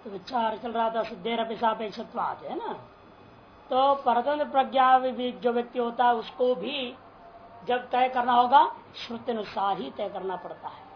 तो विचार चल रहा था सिद्धेर अपेक्षापेक्षत्वात् है ना। तो परतंत्र प्रज्ञा जो व्यक्ति होता है उसको भी जब तय करना होगा श्रुति अनुसार ही तय करना पड़ता है।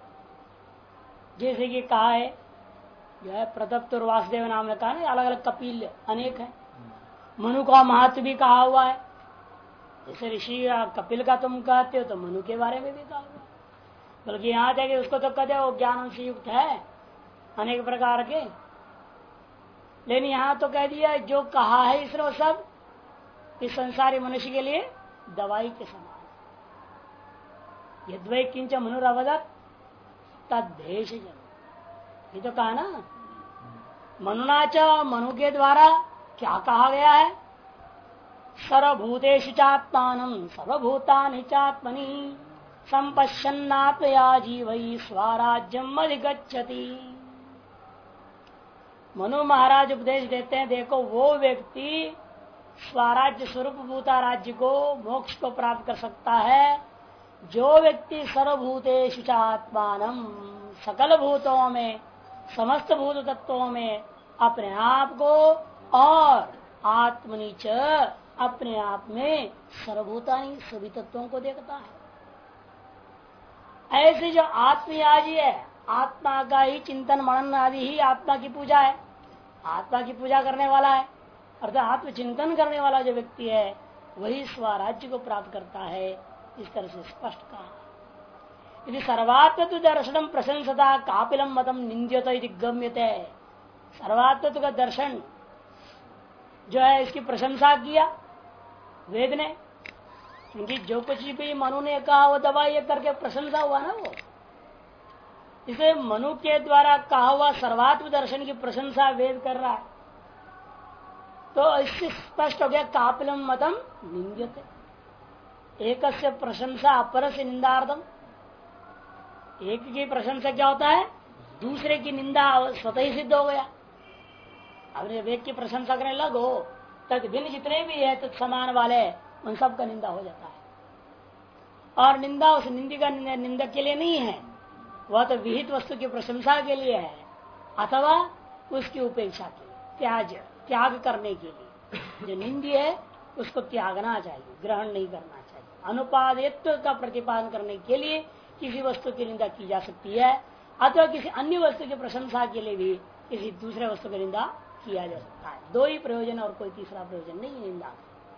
जैसे कि कहा है जो है प्रदत्त और वासुदेव नाम ने कहा ना, अलग अलग कपिल अनेक है। मनु का महत्व भी कहा हुआ है। जैसे ऋषि कपिल का तुम कहते हो तो मनु के बारे में भी कहा हुआ है। बल्कि यहाँ जाके उसको तो कहते हो ज्ञान से युक्त है अनेक प्रकार के, लेकिन यहाँ तो कह दिया जो कहा है इसने वो सब इस संसारी मनुष्य के लिए दवाई के समान। यद्वै किंच मनुरवदत तद्भेष जन, ये तो कहा ना। मनुनाच मनु के द्वारा क्या कहा गया है? सर्वभूतेषु चात्मानं सर्वभूतानि चात्मनि संपश्यन्नात्मया जीवै स्वराज्यम अधिगच्छति। मनु महाराज उपदेश देते हैं, देखो वो व्यक्ति स्वराज्य स्वरूप भूता राज्य को मोक्ष को प्राप्त कर सकता है जो व्यक्ति सर्वभूतेषु चात्मानं सकल भूतों में समस्त भूत तत्वों में अपने आप को और आत्मनिच अपने आप में सर्वभूतानि सभी तत्वों को देखता है। ऐसे जो आत्मयाजी है, आत्मा का ही चिंतन मनन आदि ही आत्मा की पूजा है, आत्मा की पूजा करने वाला है, अर्थात आत्मचिंतन करने वाला जो व्यक्ति है वही स्वराज्य को प्राप्त करता है। इस तरह से स्पष्ट कहा। यदि सर्वात्मत्व दर्शनम प्रशंसता कापिलम मतम निंद्यत इति गम्यते। सर्वात्मत्व का दर्शन जो है इसकी प्रशंसा किया वेद ने, क्योंकि जो कुछ भी मनु ने कहा वो दवाई करके प्रशंसा हुआ ना वो। इसे मनु के द्वारा कहा हुआ सर्वात्म दर्शन की प्रशंसा वेद कर रहा है, तो इससे स्पष्ट हो गया कापिलम मतम निंद्यते। एक से प्रशंसा अपर से निंदार्थम। एक की प्रशंसा क्या होता है? दूसरे की निंदा स्वतः ही सिद्ध हो गया। अब एक की प्रशंसा करने लगो तक भिन्न जितने भी है तत् समान वाले उन सब का निंदा हो जाता है। और निंदा उस निंदक के लिए नहीं है, वह तो विहित वस्तु की प्रशंसा के लिए है अथवा उसकी उपेक्षा के लिए, त्याग करने के लिए। जो निंदी है उसको त्यागना चाहिए, ग्रहण नहीं करना चाहिए। अनुपादित्व का प्रतिपादन करने के लिए किसी वस्तु की निंदा की जा सकती है अथवा किसी अन्य वस्तु की प्रशंसा के लिए भी किसी दूसरे वस्तु की निंदा किया जा सकता है। दो ही प्रयोजन और कोई तीसरा प्रयोजन नहीं निंदा।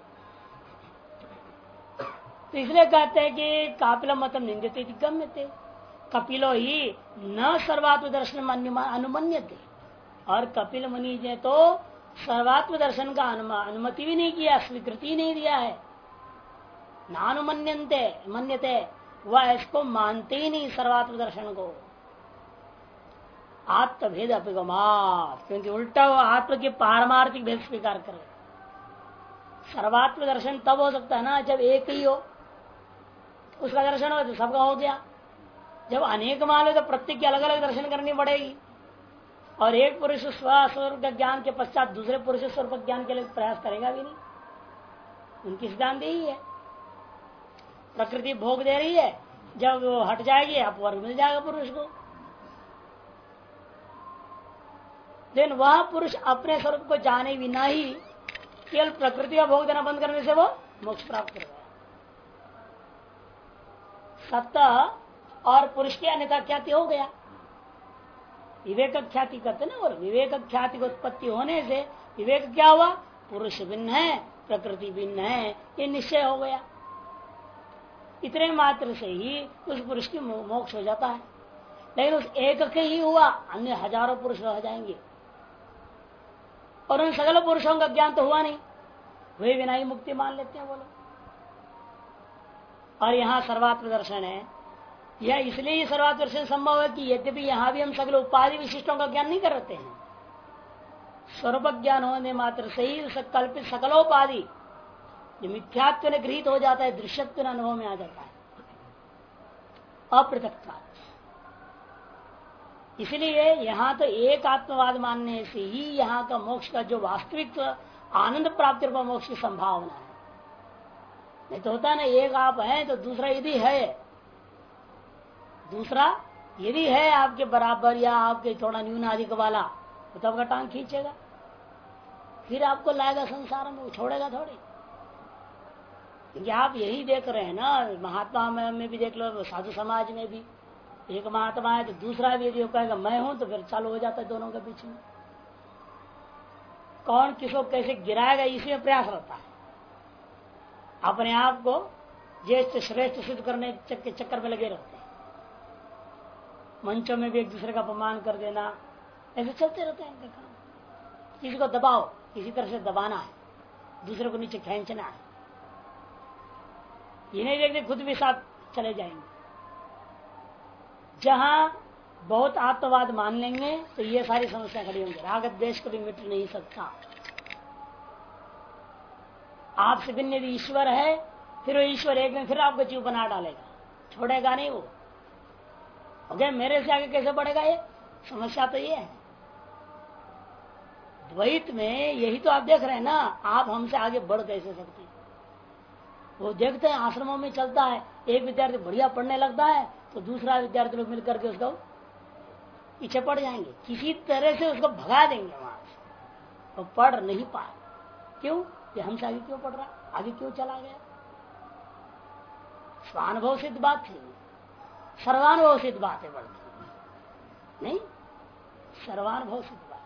तो इसलिए कहते हैं कि कापिल मतम निंदते गम्यते। कपिलो ही न सर्वात्म दर्शन अनुमन्यते। और कपिल मुनि ने तो सर्वात्म दर्शन का अनुमति भी नहीं किया, स्वीकृति नहीं दिया है। नानुमन्यन्ते मन्यते, वह इसको मानते ही नहीं सर्वात्म दर्शन को। आत्मभेद अपिगमात, क्योंकि उल्टा वो आत्म के पारमार्थिक भेद स्वीकार करे। सर्वात्म दर्शन तब हो सकता है ना जब एक ही हो, उसका दर्शन हो तो सबका हो गया। जब अनेक मान हो तो प्रत्येक की अलग अलग दर्शन करनी पड़ेगी। और एक पुरुष स्वस्वरूप ज्ञान के पश्चात दूसरे पुरुष स्वरूप ज्ञान के लिए प्रयास करेगा भी नहीं। उनकी सिद्धांत यही है। प्रकृति भोग दे रही है, जब वो हट जाएगी अपवर्ग मिल जाएगा पुरुष को। लेकिन वह पुरुष अपने स्वरूप को जाने बिना ही केवल प्रकृति का भोग देना बंद करने से वो मोक्ष प्राप्त कर गया। सत्ता और पुरुष की अन्यथा ख्याति हो गया। विवेक ख्याति करते ना, और विवेक ख्याति की उत्पत्ति होने से विवेक क्या हुआ? पुरुष भिन्न है, प्रकृति भिन्न है, ये निश्चय हो गया। इतने मात्र से ही उस पुरुष की मोक्ष हो जाता है। लेकिन उस एक के ही हुआ, अन्य हजारों पुरुष रह जाएंगे और उन सगल पुरुषों का ज्ञान तो हुआ नहीं, वे बिना ही मुक्ति मान लेते हैं बोलो। और यहाँ सर्वात्म दर्शन है, यह इसलिए सर्वात्म दर्शन संभव है कि यद्यपि यहाँ भी हम सगल उपाधि विशिष्टों का ज्ञान नहीं करते हैं, स्वरूप ज्ञान होने मात्र से ही कल्पित सकलोपाधि जो मिथ्यात्व ने गृहीत हो जाता है, दृश्यत्व अनुभव में आ जाता है अपृथक्ता। इसलिए यहाँ तो एक आत्मवाद मानने से ही यहाँ का मोक्ष का जो वास्तविक आनंद प्राप्ति रूप मोक्ष की संभावना है। नहीं तो होता ना, एक आप हैं तो दूसरा यदि है, दूसरा यदि है आपके बराबर या आपके थोड़ा न्यून अधिक वाला, वो तो आपका टांग खींचेगा, फिर आपको लाएगा संसार में, वो छोड़ेगा थोड़ी। क्योंकि आप यही देख रहे हैं ना, महात्मा में भी देख लो, साधु समाज में भी एक महात्मा है तो दूसरा भी यदि कहेगा मैं हूं, तो फिर चालू हो जाता है दोनों के बीच में। कौन किसको कैसे गिराएगा इसी में प्रयास रहता है, अपने आप को ज्येष्ठ श्रेष्ठ सिद्ध करने के चक्कर में लगे रहते हैं। मंचों में भी एक दूसरे का अपमान कर देना, ऐसे चलते रहते हैं इनका काम। किसी को दबाओ, किसी तरह से दबाना है, दूसरे को नीचे खींचना है, ये नहीं देखते खुद भी साथ चले जाएंगे। जहां बहुत आत्मवाद मान लेंगे तो ये सारी समस्या खड़ी होंगी। राग द्वेष कभी मिट नहीं सकता। आपसे भिन्न यदि ईश्वर है, फिर वो ईश्वर एक दिन फिर आपको जीव बना डालेगा, छोड़ेगा नहीं वो। ओके, मेरे से आगे कैसे बढ़ेगा? ये समस्या तो ये है। द्वैत में यही तो आप देख रहे हैं ना, आप हमसे आगे बढ़ कैसे सकते हैं? वो देखते हैं आश्रमों में चलता है, एक विद्यार्थी बढ़िया पढ़ने लगता है तो दूसरा विद्यार्थी लोग मिलकर के उसको पीछे पड़ जाएंगे, किसी तरह से उसको भगा देंगे वहां से। वो पढ़ नहीं पाए, क्यों? ये हमसे आगे क्यों पढ़ रहा, आगे क्यों चला गया? स्वानुभव सिद्ध बात थी, सर्वानुभव सिद्ध बात है, बढ़ती नहीं, सर्वानुभव सिद्ध बात।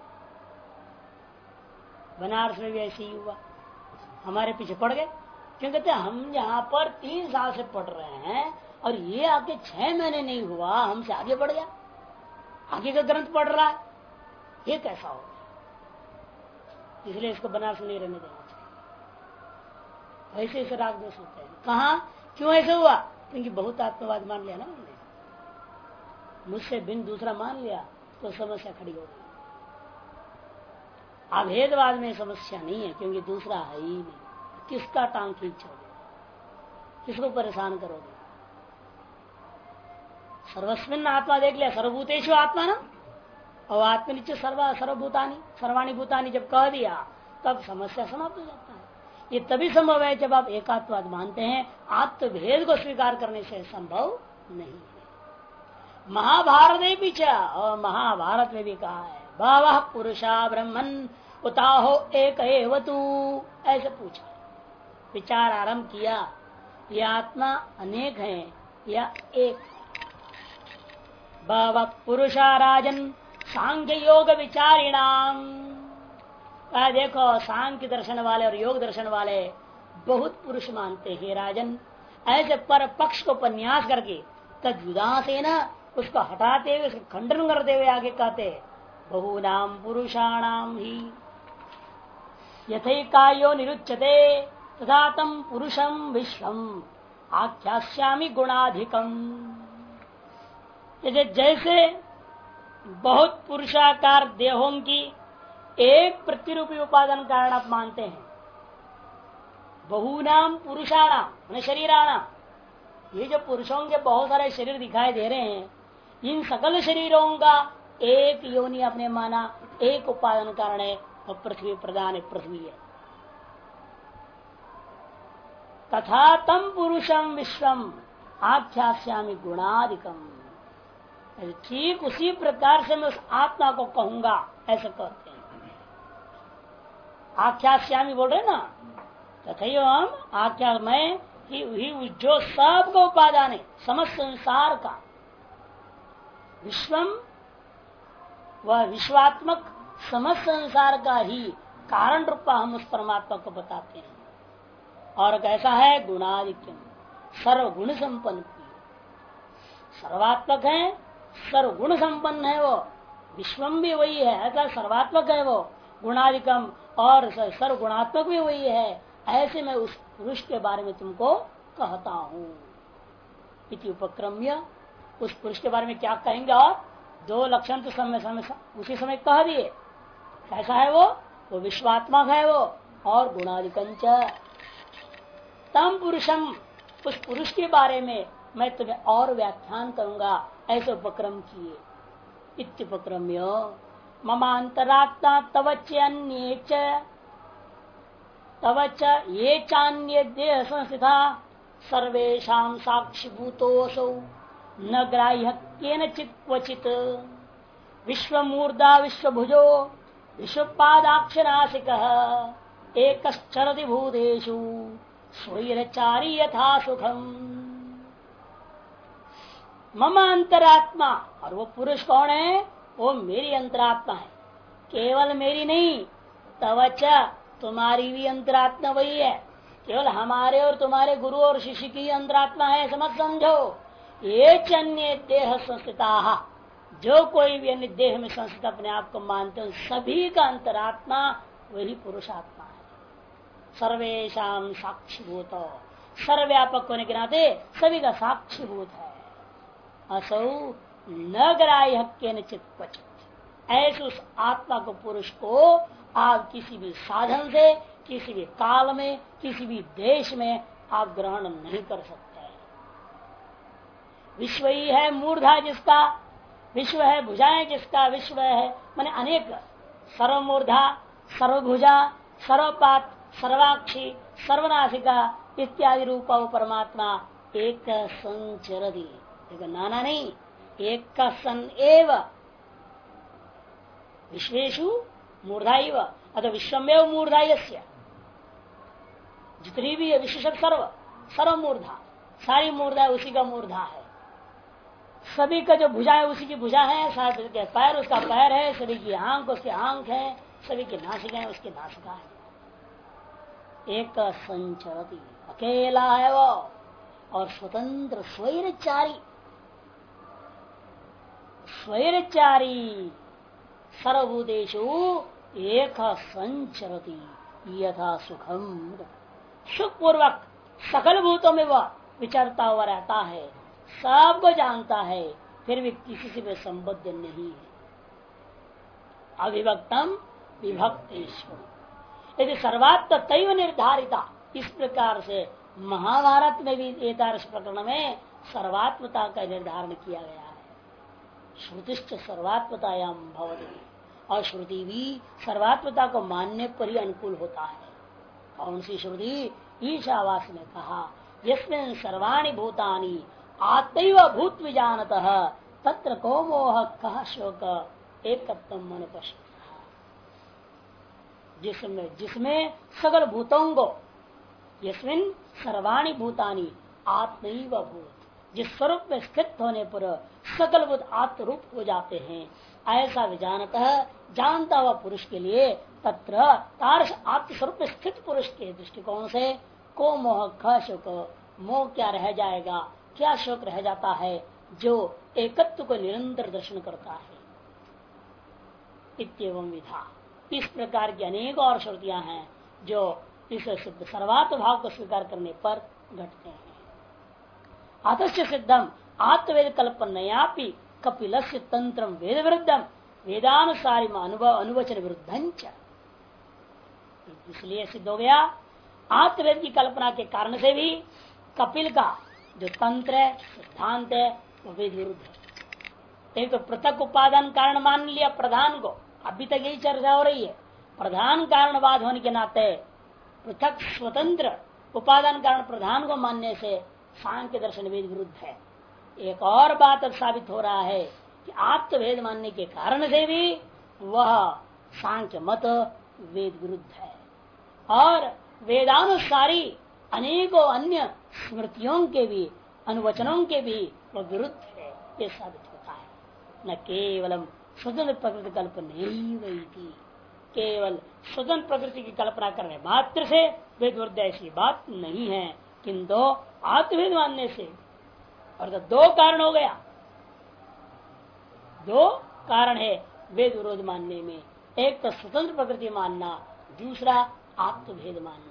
बनारस में भी ऐसे ही हुआ, हमारे पीछे पड़ गए। क्यों? कहते हम यहाँ पर 3 साल से पढ़ रहे हैं और ये आके 6 महीने नहीं हुआ, हमसे आगे बढ़ गया, आगे का ग्रंथ पढ़ रहा है, ये कैसा होगा? इसलिए इसको बनारस नहीं रहने देना चाहिए। ऐसे ऐसे राग दोष होते हैं। कहा क्यों ऐसे हुआ? क्योंकि बहुत आत्मवाद मान लिया ना उन्होंने, मुझसे भिन्न दूसरा मान लिया तो समस्या खड़ी हो गई। अभेदवाद में समस्या नहीं है, क्योंकि दूसरा है ही नहीं। किसका टांग खींचोगे, किसको परेशान करोगे? सर्वस्मिन आत्मा देख लिया, सर्वभूतेषु आत्मा ना, और आत्मा नीचे सर्वभूतानी सर्वाणी भूतानी जब कह दिया तब समस्या समाप्त हो जाता है। ये तभी संभव है जब आप एकात्मवाद मानते हैं। आत्मभेद को स्वीकार करने से संभव नहीं है। महाभारत ने पीछे और महाभारत में भी कहा है, बहवः पुरुषा ब्रह्मन् उताहो एक एवतु, ऐसे पूछा, विचार आरंभ किया, ये आत्मा अनेक है या एक? बहवः पुरुषा राजन सांख्य योग विचारिणाम। देखो, सांख्य दर्शन वाले और योग दर्शन वाले बहुत पुरुष मानते हैं राजन। ऐसे पर पक्ष को उपन्यास करके तद्विदा से न उसको हटाते हुए, उसको खंडन करते हुए आगे कहते, बहुनाम पुरुषाणाम ही यथैकायो निरुच्यते तथा तम पुरुषम विश्वम आख्यास्यामि गुणाधिकम। जैसे बहुत पुरुषाकार देहों की एक प्रतिरूपी उपादान कारण आप मानते हैं, बहुनाम पुरुषाणाम शरीराणाम, ये जो पुरुषों के बहुत सारे शरीर दिखाई दे रहे हैं, इन सकल शरीरों का एक योनि आपने माना, एक उपादान कारण है, और पृथ्वी प्रधान है, पृथ्वी है। तथा तम पुरुषम विश्वम आख्यास्यामि गुणाधिकम, ठीक उसी प्रकार से मैं उस आत्मा को कहूंगा, ऐसा कहते हैं। आख्यास्यामि बोल रहे ना, तथा हम आख्या में ही जो सबका उपादान है, समस्त संसार का, विश्वम वह विश्वात्मक समस्त संसार का ही कारण रूपा हम उस परमात्मा को बताते हैं। और कैसा है? गुणाधिक्यम, सर्वगुण संपन्न, सर्वात्मक है, सर्वगुण संपन्न है वो, विश्वम भी वही है, ऐसा सर्वात्मक है वो, गुणाधिकम और सर्वगुणात्मक भी वही है। ऐसे मैं उस पुरुष के बारे में तुमको कहता हूँ। इति उपक्रम्य, उस पुरुष के बारे में क्या कहेंगे? और 2 लक्षण तो उसी समय कह दिए। कैसा है वो विश्वात्मक है वो, और गुणाधिकंच। तम पुरुषम, उस पुरुष के बारे में मैं तुम्हें और व्याख्यान करूंगा, ऐसे उपक्रम किए। इत्युपक्रम्य ममांतरात्मा तवच्न्ये तवच ये चान्ये देह संस्थिता सर्वेषां साक्षिभूतोऽसौ न ग्राह्य केनचित् क्वचित्। विश्व मूर्धा विश्वभुजो विश्वपादाक्षनासिक एकश्चरति भूतेषु स्वैरचारी यथा सुखम। मम अंतरात्मा, और वो पुरुष कौन है? वो मेरी अंतरात्मा है, केवल मेरी नहीं, तवच तुम्हारी भी अंतरात्मा वही है। केवल हमारे और तुम्हारे गुरु और शिष्य की अंतरात्मा है, समझ समझो। ये अन्य देह संस्थिता, जो कोई भी अन्य देह में संस्थित अपने आप को मानते हैं, सभी का अंतरात्मा वही पुरुषात्मा है। सर्वेशाम साक्षीभूत, सर्वव्यापक होने के नाते सभी का साक्षीभूत है। असौ न ग्राह्य केनचित् क्वचित्, ऐसे उस आत्मा को, पुरुष को आप किसी भी साधन से, किसी भी काल में, किसी भी देश में आप ग्रहण नहीं कर सकते। विश्व ही है मूर्धा जिसका, विश्व है भुजाएं जिसका, विश्व है माने अनेक, सर्वमूर्धा, सर्वभुजा, सर्वपात, सर्वाक्षी, सर्वनाशिका इत्यादि रूपा परमात्मा एक संचरति, नाना नहीं, एक का सन एव विश्वेशु मूर्धा अतः विश्वमेव मूर्धा, जितनी भी है विश्व सर्व, सर्व मूर्धा, सारी मूर्धा उसी का मूर्धा है। सभी का जो भुजा है उसी की भुजा है, सभी के पैर उसका पैर है, सभी की आंख उसके आंख है, सभी की नासिका है उसकी नासिका है। एक संचरति, अकेला है वो, और स्वतंत्र स्वैरचारी, स्वैरचारी सर्वभूतेषु एक संचरति यथा सुखम। सुखपूर्वक सकल भूतों में वह विचरता हुआ रहता है, सब जानता है, फिर भी किसी से भी संबद्ध नहीं है। अविभक्तम विभक्तेश्वर, यदि सर्वात्म तैव निर्धारिता, इस प्रकार से महाभारत में भी एतादृश प्रकरण में सर्वात्मता का निर्धारण किया गया है। श्रुतिश्च सर्वात्मतायाम भवति, और श्रुति भी सर्वात्मता को मानने पर ही अनुकूल होता है। कौन सी श्रुति? ईशावास ने कहा, यस्मिन् सर्वाणि भूतानि आत्मैव भूत विजानतः तत्र को मोह कः शोक एकत्वम् अनुपश्यति। जिसमें सकल भूतों को, यस्मिन् सर्वाणि भूतानि आत्मैव भूत, जिस स्वरूप में स्थित होने पर सकल भूत आत्मरूप हो जाते हैं, ऐसा विजानतः जानता हुआ पुरुष के लिए तत्र तारस आत्मस्वरूप में स्थित पुरुष के दृष्टिकोण से को मोह ख शोक, मोह क्या रह जाएगा, क्या शोक रह जाता है, जो एकत्व को निरंतर दर्शन करता है। इत्येवं विधा, इस प्रकार की अनेक और श्रुतियां हैं जो इस सिद्ध सर्वात्म भाव को स्वीकार करने पर घटते हैं। अतश्च सिद्धम आत्मवेद कल्पनयापि कपिलस्य तंत्रम वेद विरुद्धम वेदानुसारी अनुवचन विरुद्धं च। इसलिए सिद्ध हो गया आत्मवेद की कल्पना के कारण से भी कपिल का जो तंत्र है, सिद्धांत है, वो वेद विरुद्ध है। एक तो पृथक उपादान कारण मान लिया प्रधान को, अभी तक यही चर्चा हो रही है। प्रधान कारणवाद होने के नाते पृथक स्वतंत्र उपादान कारण प्रधान को मानने से सांख्य दर्शन वेद विरुद्ध है। एक और बात अब साबित हो रहा है कि आत्मवेद मानने के कारण से भी वह सांख्य मत वेद विरुद्ध है, और वेदानुसारी अनेकों अन्य स्मृतियों के भी, अनुवचनों के भी वह विरुद्ध है। ये साबित होता है। न केवलम स्वतंत्र प्रकृति कल्पना नहीं हुई थी, केवल स्वतंत्र प्रकृति की कल्पना करने मात्र से वेद विरुद्ध ऐसी बात नहीं है, किंतु आत्मवेद मानने से, और तो दो कारण हो गया, दो कारण है वेद विरोध मानने में। एक तो स्वतंत्र प्रकृति मानना, दूसरा आत्मभेद मानना।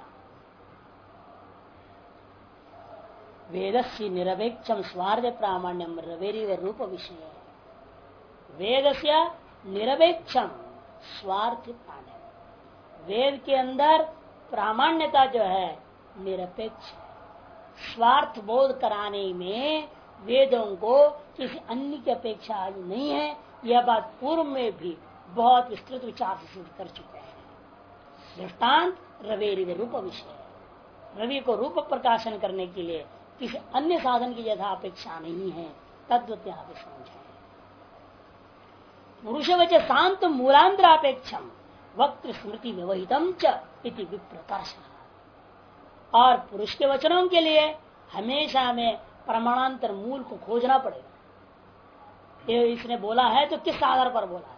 वेदस्य निरपेक्षम स्वार्थ प्रामाण्यम रवेरी रूप विषय, वेदस्य निरपेक्षम स्वार्थ प्रामाण्यम, वेद के अंदर प्रामाण्यता जो है निरपेक्ष है। स्वार्थ बोध कराने में वेदों को किसी अन्य की अपेक्षा नहीं है। यह बात पूर्व में भी बहुत विस्तृत विचार से सिद्ध कर चुके हैं। दृष्टांत रवेरी रूप विषय, रवि को रूप प्रकाशन करने के लिए किसी अन्य साधन की यथा अपेक्षा नहीं है। तद्वत यहाँ पे समझे। पुरुष वच शांत मूलांतरापेक्षम वक्त स्मृति व्यवहितम च इति विप्रकर्ष। और पुरुष के वचनों के लिए हमेशा हमें प्रमाणांतर मूल को खोजना पड़ेगा। ये इसने बोला है तो किस आधार पर बोला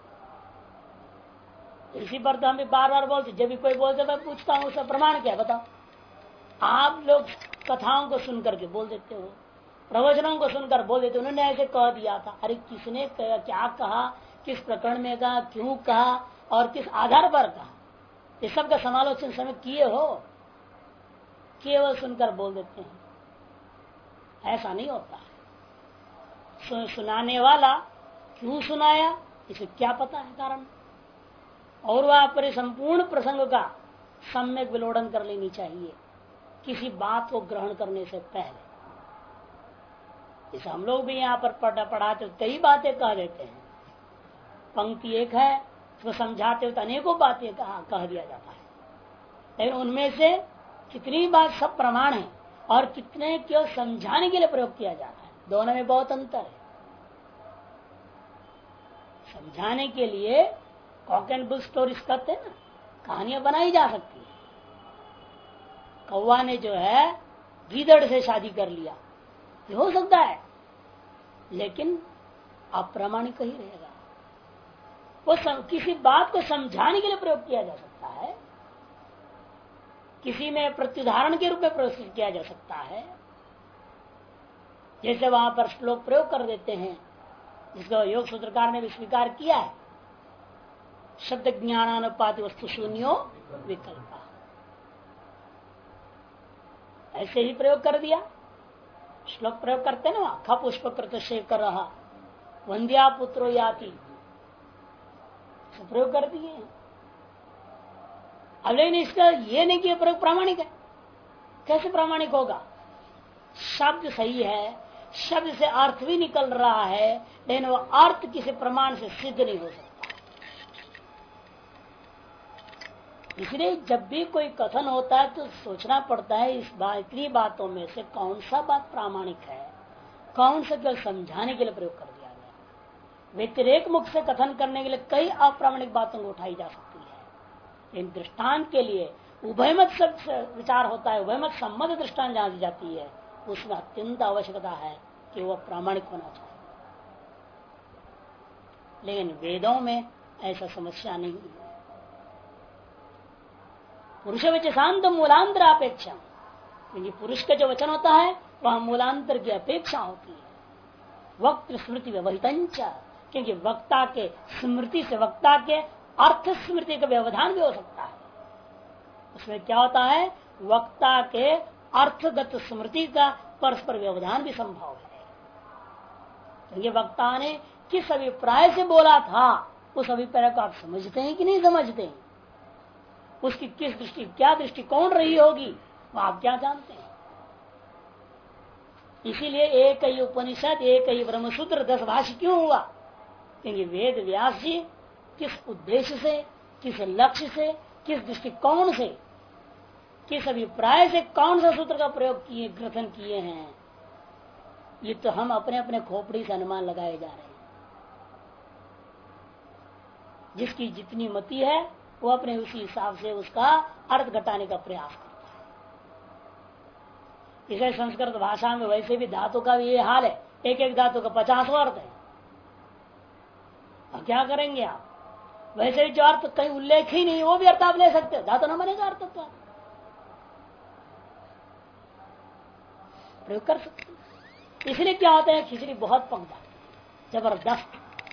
है, इसी पर तो हम भी बार बार बोलते। जब भी कोई बोलते मैं पूछता हूँ उसका प्रमाण क्या है बताओ। आप लोग कथाओं को सुनकर के बोल देते हो, प्रवचनों को सुनकर बोल देते, उन्होंने ऐसे कह दिया था। अरे किसने कहा, क्या कहा, किस प्रकरण में कहा, क्यों कहा और किस आधार पर कहा, ये सब का समालोचन समय किए हो, केवल सुनकर बोल देते हैं। ऐसा नहीं होता है। सुनाने वाला क्यों सुनाया इसे क्या पता है कारण, और वह पर संपूर्ण प्रसंग का सम्यक विलोड़न कर लेनी चाहिए किसी बात को ग्रहण करने से पहले। इसे हम लोग भी यहाँ पर पढ़ाते कई बातें कह देते हैं। पंक्ति एक है, उसको समझाते हुए अनेकों बातें कह दिया जाता है, लेकिन उनमें से कितनी बात सब प्रमाण है और कितने क्यों समझाने के लिए प्रयोग किया जा रहा है, दोनों में बहुत अंतर है। समझाने के लिए कॉक एंड बुल स्टोरीज कहते हैं ना, कहानियां बनाई जा सकती है। कौवा ने जो है गीदड़ से शादी कर लिया, ये हो सकता है, लेकिन अप्रामाणिक ही रहेगा। वो किसी बात को समझाने के लिए प्रयोग किया जा सकता है, किसी में प्रत्युदाहरण के रूप में प्रयोग किया जा सकता है। जैसे वहां पर श्लोक प्रयोग कर देते हैं, जिसको योग सूत्रकार ने भी स्वीकार किया है, शब्द ज्ञानानुपाति वस्तु शून्यो विकल्प, ऐसे ही प्रयोग कर दिया। श्लोक प्रयोग करते ना, ख पुष्प कृत शेखर वंद्या पुत्रो याति, प्रयोग कर दिए। अब लेकिन इसका ये नहीं कि प्रयोग प्रामाणिक है। कैसे प्रामाणिक होगा? शब्द सही है, शब्द से अर्थ भी निकल रहा है, लेकिन वो अर्थ किसी प्रमाण से सिद्ध नहीं हो सकता। इसलिए जब भी कोई कथन होता है तो सोचना पड़ता है इतनी बातों में से कौन सा बात प्रामाणिक है, कौन सा केवल समझाने के लिए प्रयोग कर दिया गया। व्यतिरेक मुख से कथन करने के लिए कई अप्रामाणिक बातों को उठाई जा सकती है, लेकिन दृष्टांत के लिए उभयमत सब विचार होता है, उभयमत सम्मत दृष्टांत जहां दी जाती है उसमें अत्यंत आवश्यकता है कि वह प्रामाणिक होना चाहिए। लेकिन वेदों में ऐसा समस्या नहीं है। पुरुष वचन शांत मूलांतर अपेक्षा, क्योंकि पुरुष का जो वचन होता है वह मूलांतर की अपेक्षा होती है। वक्त स्मृति व्यवहितंच, क्योंकि वक्ता के स्मृति से वक्ता के अर्थ स्मृति का व्यवधान भी हो सकता है। उसमें क्या होता है, वक्ता के अर्थगत स्मृति का परस्पर व्यवधान भी संभव है। क्योंकि वक्ता ने किस अभिप्राय से बोला था उस अभिप्राय को आप समझते हैं कि नहीं समझते हैं, उसकी किस दृष्टि क्या दृष्टिकोण रही होगी वो आप क्या जानते हैं। इसीलिए एक ही उपनिषद, एक ही ब्रह्मसूत्र 10 भाष्य क्यों हुआ? क्योंकि वेद व्यास जी किस उद्देश्य से, किस लक्ष्य से, किस दृष्टिकोण से, किस अभिप्राय से कौन सा सूत्र का प्रयोग किए, ग्रथन किए हैं, ये तो हम अपने अपने खोपड़ी से अनुमान लगाए जा रहे हैं। जिसकी जितनी मति है वो अपने उसी हिसाब से उसका अर्थ घटाने का प्रयास करता है। इसे संस्कृत भाषा में वैसे भी धातु का भी ये हाल है, एक एक धातु का 50 अर्थ है। अब क्या करेंगे आप? वैसे भी जो अर्थ कहीं उल्लेख ही नहीं वो भी अर्थ आप ले सकते हो, धातु न बनेगा अर्थ तो प्रयोग कर सकते। इसलिए क्या होता है, खिचड़ी बहुत पक जाती है, जबरदस्त।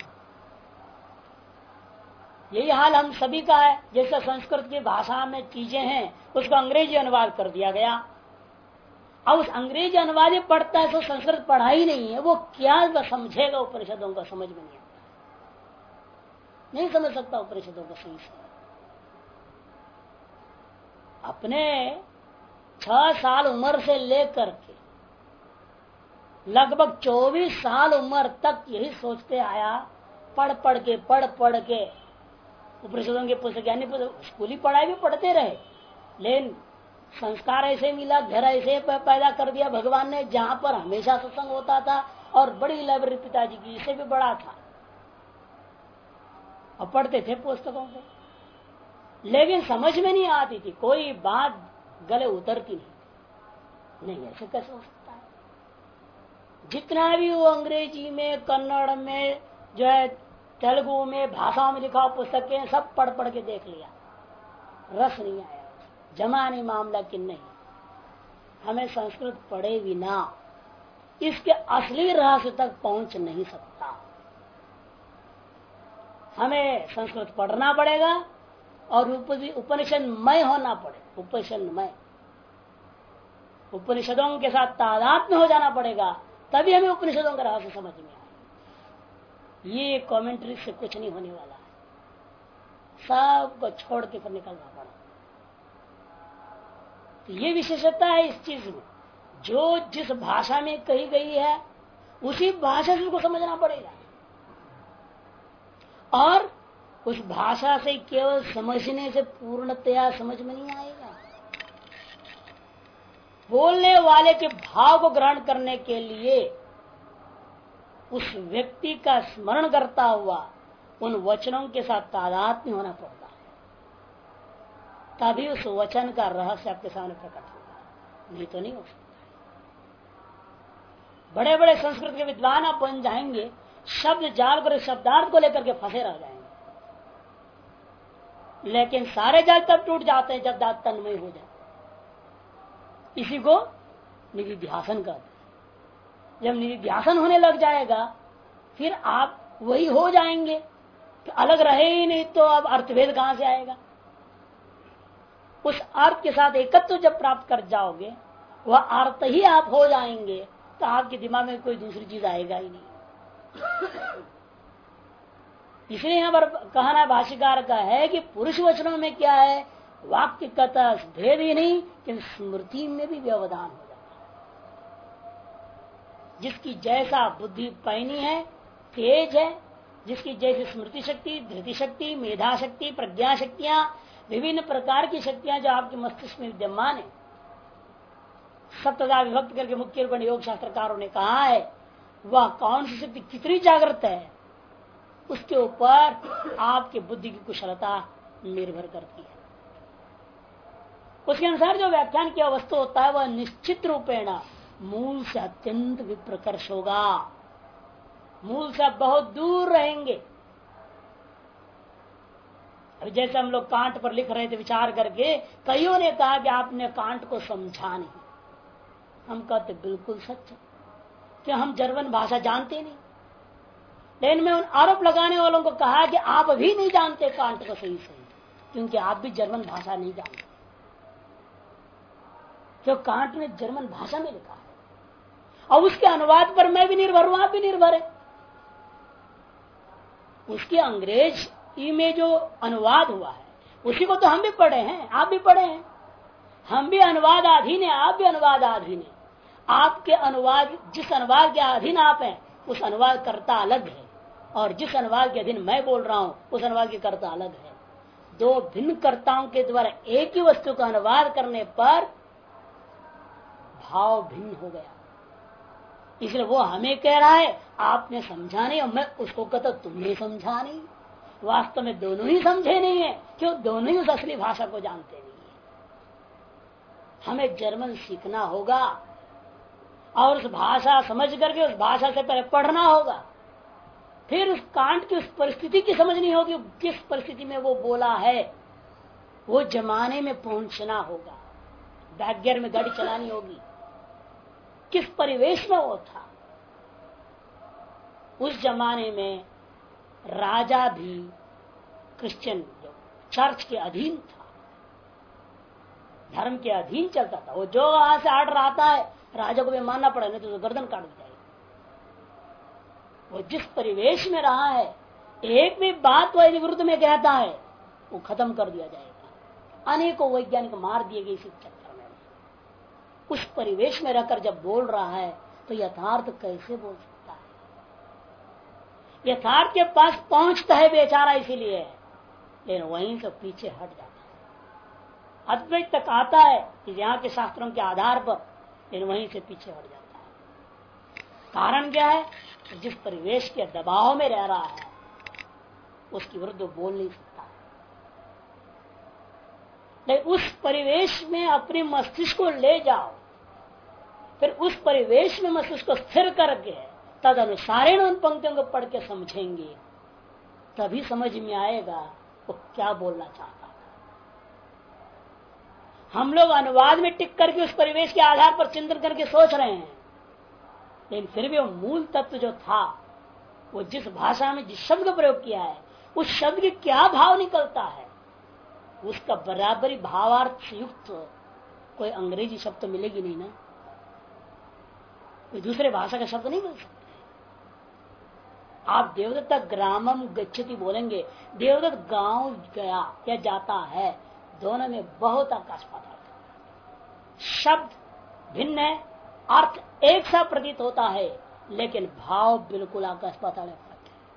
यही हाल हम सभी का है। जैसे संस्कृत की भाषा में चीजें हैं उसको अंग्रेजी अनुवाद कर दिया गया। अब उस अंग्रेजी अनुवाद पढ़ता है तो संस्कृत पढ़ा ही नहीं है, वो क्या समझेगा? उपनिषदों का समझ में नहीं आता, नहीं समझ सकता उपनिषदों को सही से। अपने 6 साल उम्र से लेकर के लगभग 24 साल उम्र तक यही सोचते आया, पढ़ पढ़ के उपनिषदों के पुस्तक, यानी स्कूली पढ़ाई भी पढ़ते रहे, लेकिन संस्कार ऐसे मिला, घर ऐसे पैदा कर दिया भगवान ने, जहां पर हमेशा सत्संग होता था और बड़ी लाइब्रेरी पिताजी की इससे भी बड़ा था। और पढ़ते थे पुस्तकों को, लेकिन समझ में नहीं आती थी, कोई बात गले उतरती नहीं ऐसे कैसे हो सकता है। जितना भी वो अंग्रेजी में, कन्नड़ में, जो है तेलुगु में, भाषा में लिखा पुस्तक के सब पढ़ पढ़ के देख लिया, रस नहीं आया, जमा नहीं मामला कि नहीं, हमें संस्कृत पढ़े बिना इसके असली रहस्य तक पहुंच नहीं सकता। हमें संस्कृत पढ़ना पड़ेगा और उपनिषदमय होना पड़े, उपनिषदमय, उपनिषदों के साथ तादात्म्य हो जाना पड़ेगा, तभी हमें उपनिषदों का रहस्य समझ में आए। ये कमेंट्री से कुछ नहीं होने वाला है, सबको छोड़ के फिर निकलना पड़ा। तो ये विशेषता है इस चीज में, जो जिस भाषा में कही गई है उसी भाषा से उसको समझना पड़ेगा, और उस भाषा से केवल समझने से पूर्णतया समझ में नहीं आएगा। बोलने वाले के भाव को ग्रहण करने के लिए उस व्यक्ति का स्मरण करता हुआ उन वचनों के साथ तादात्म्य होना पड़ता है, तभी उस वचन का रहस्य आपके सामने प्रकट होगा, नहीं तो नहीं हो सकता। बड़े बड़े संस्कृत के विद्वान आप बन जाएंगे, शब्द जाल कर शब्दार्थ को लेकर के फंसे रह जाएंगे, लेकिन सारे जाल तब टूट जाते हैं जब दांत तन्मय हो जाए। इसी को निधिध्यासन कहते हैं। जब निधिध्यासन होने लग जाएगा फिर आप वही हो जाएंगे, तो अलग रहे ही नहीं, तो अब अर्थभेद कहां से आएगा। उस अर्थ के साथ एकत्व जब प्राप्त कर जाओगे, वह अर्थ ही आप हो जाएंगे, तो आपके दिमाग में कोई दूसरी चीज आएगा ही नहीं। इसलिए यहाँ पर कहना भाष्यकार का है कि पुरुष वचनों में क्या है, वाक्य कथा भेद ही नहीं कि स्मृति में भी व्यवधान हो जाता है। जिसकी जैसा बुद्धि पैनी है, तेज है, जिसकी जैसी स्मृति शक्ति, धृति शक्ति, मेधा शक्ति, प्रज्ञा शक्तियां, विभिन्न प्रकार की शक्तियां जो आपके मस्तिष्क में विद्यमान है, सप्तदा विभक्त करके मुख्य रूप योग शास्त्रकारों ने कहा है, वह कौन सी शक्ति कितनी जागृत है उसके ऊपर आपकी बुद्धि की कुशलता निर्भर करती है। उसके अनुसार जो व्याख्यान किया वस्तु होता है वह निश्चित रूपेण मूल से अत्यंत विप्रकर्ष होगा, मूल से बहुत दूर रहेंगे। अभी जैसे हम लोग कांट पर लिख रहे थे विचार करके, कईयों ने कहा कि आपने कांट को समझा नहीं। हम कहते बिल्कुल सच है कि हम जर्मन भाषा जानते नहीं, लेकिन मैं उन आरोप लगाने वालों को कहा कि आप भी नहीं जानते कांट को सही सही, क्योंकि आप भी जर्मन भाषा नहीं जानते। जो कांट ने जर्मन भाषा में लिखा है और उसके अनुवाद पर मैं भी निर्भर हूं, आप भी निर्भर है। उसके अंग्रेजी में जो अनुवाद हुआ है उसी को तो हम भी पढ़े हैं, आप भी पढ़े हैं। हम भी अनुवादाधीन है, आप भी अनुवादाधीन है। आपके अनुवाद, जिस अनुवाद के अधीन आप हैं उस अनुवाद कर्ता अलग है, और जिस अनुवाद के अधीन मैं बोल रहा हूं उस अनुवाद के कर्ता अलग है। दो भिन्न कर्ताओं के द्वारा एक ही वस्तु का अनुवाद करने पर भाव भिन्न हो गया। इसलिए वो हमें कह रहा है आपने समझा नहीं, और मैं उसको कहता तुमने समझा नहीं। वास्तव में दोनों ही समझे नहीं है, क्यों? दोनों ही उस असली भाषा को जानते नहीं है। हमें जर्मन सीखना होगा और उस भाषा समझ करके उस भाषा से पहले पढ़ना होगा, फिर उस कांट की उस परिस्थिति की समझनी होगी, किस परिस्थिति में वो बोला है, वो जमाने में पहुंचना होगा। बैकगियर में गाड़ी चलानी होगी, किस परिवेश में वो था। उस जमाने में राजा भी क्रिश्चियन जो चर्च के अधीन था, धर्म के अधीन चलता था। वो जो वहां से आर्डर आता है राजा को भी मानना पड़ा, नहीं तो गर्दन काट दी जाएगी। वो जिस परिवेश में रहा है, एक भी बात वो यदि विरुद्ध में कहता है वो खत्म कर दिया जाएगा। अनेकों वैज्ञानिक मार दिए गए इसी चक्कर में। उस परिवेश में रहकर जब बोल रहा है तो यथार्थ कैसे बोल सकता है? यथार्थ के पास पहुंचता है बेचारा इसीलिए, लेकिन वहीं से पीछे हट जाता है। अद्वैत तक आता है यहाँ के शास्त्रों के आधार पर, लेकिन वहीं से पीछे हट जाता है। कारण क्या है? जिस परिवेश के दबाव में रह रहा है उसके विरुद्ध बोल नहीं सकता है। लेकिन उस परिवेश में अपने मस्तिष्क को ले जाओ, फिर उस परिवेश में मस्तिष्क को स्थिर करके तद अनुसारेण उन पंक्तियों को पढ़ के समझेंगे, तभी समझ में आएगा वो क्या बोलना चाहता था। हम लोग अनुवाद में टिक करके उस परिवेश के आधार पर चिंतन करके सोच रहे हैं, लेकिन फिर भी वो मूल तत्व जो था, वो जिस भाषा में जिस शब्द का प्रयोग किया है, उस शब्द के क्या भाव निकलता है, उसका बराबरी भावार्थ से युक्त कोई अंग्रेजी शब्द तो मिलेगी नहीं ना, कोई दूसरे भाषा का शब्द नहीं मिल सकता। आप देवदत्त ग्रामम गच्छति बोलेंगे, देवदत्त गांव गया या जाता है, दोनों में बहुत आकाश पाताल का शब्द भिन्न है, अर्थ एक सा प्रतीत होता है, लेकिन भाव बिल्कुल आकाश पाताल है।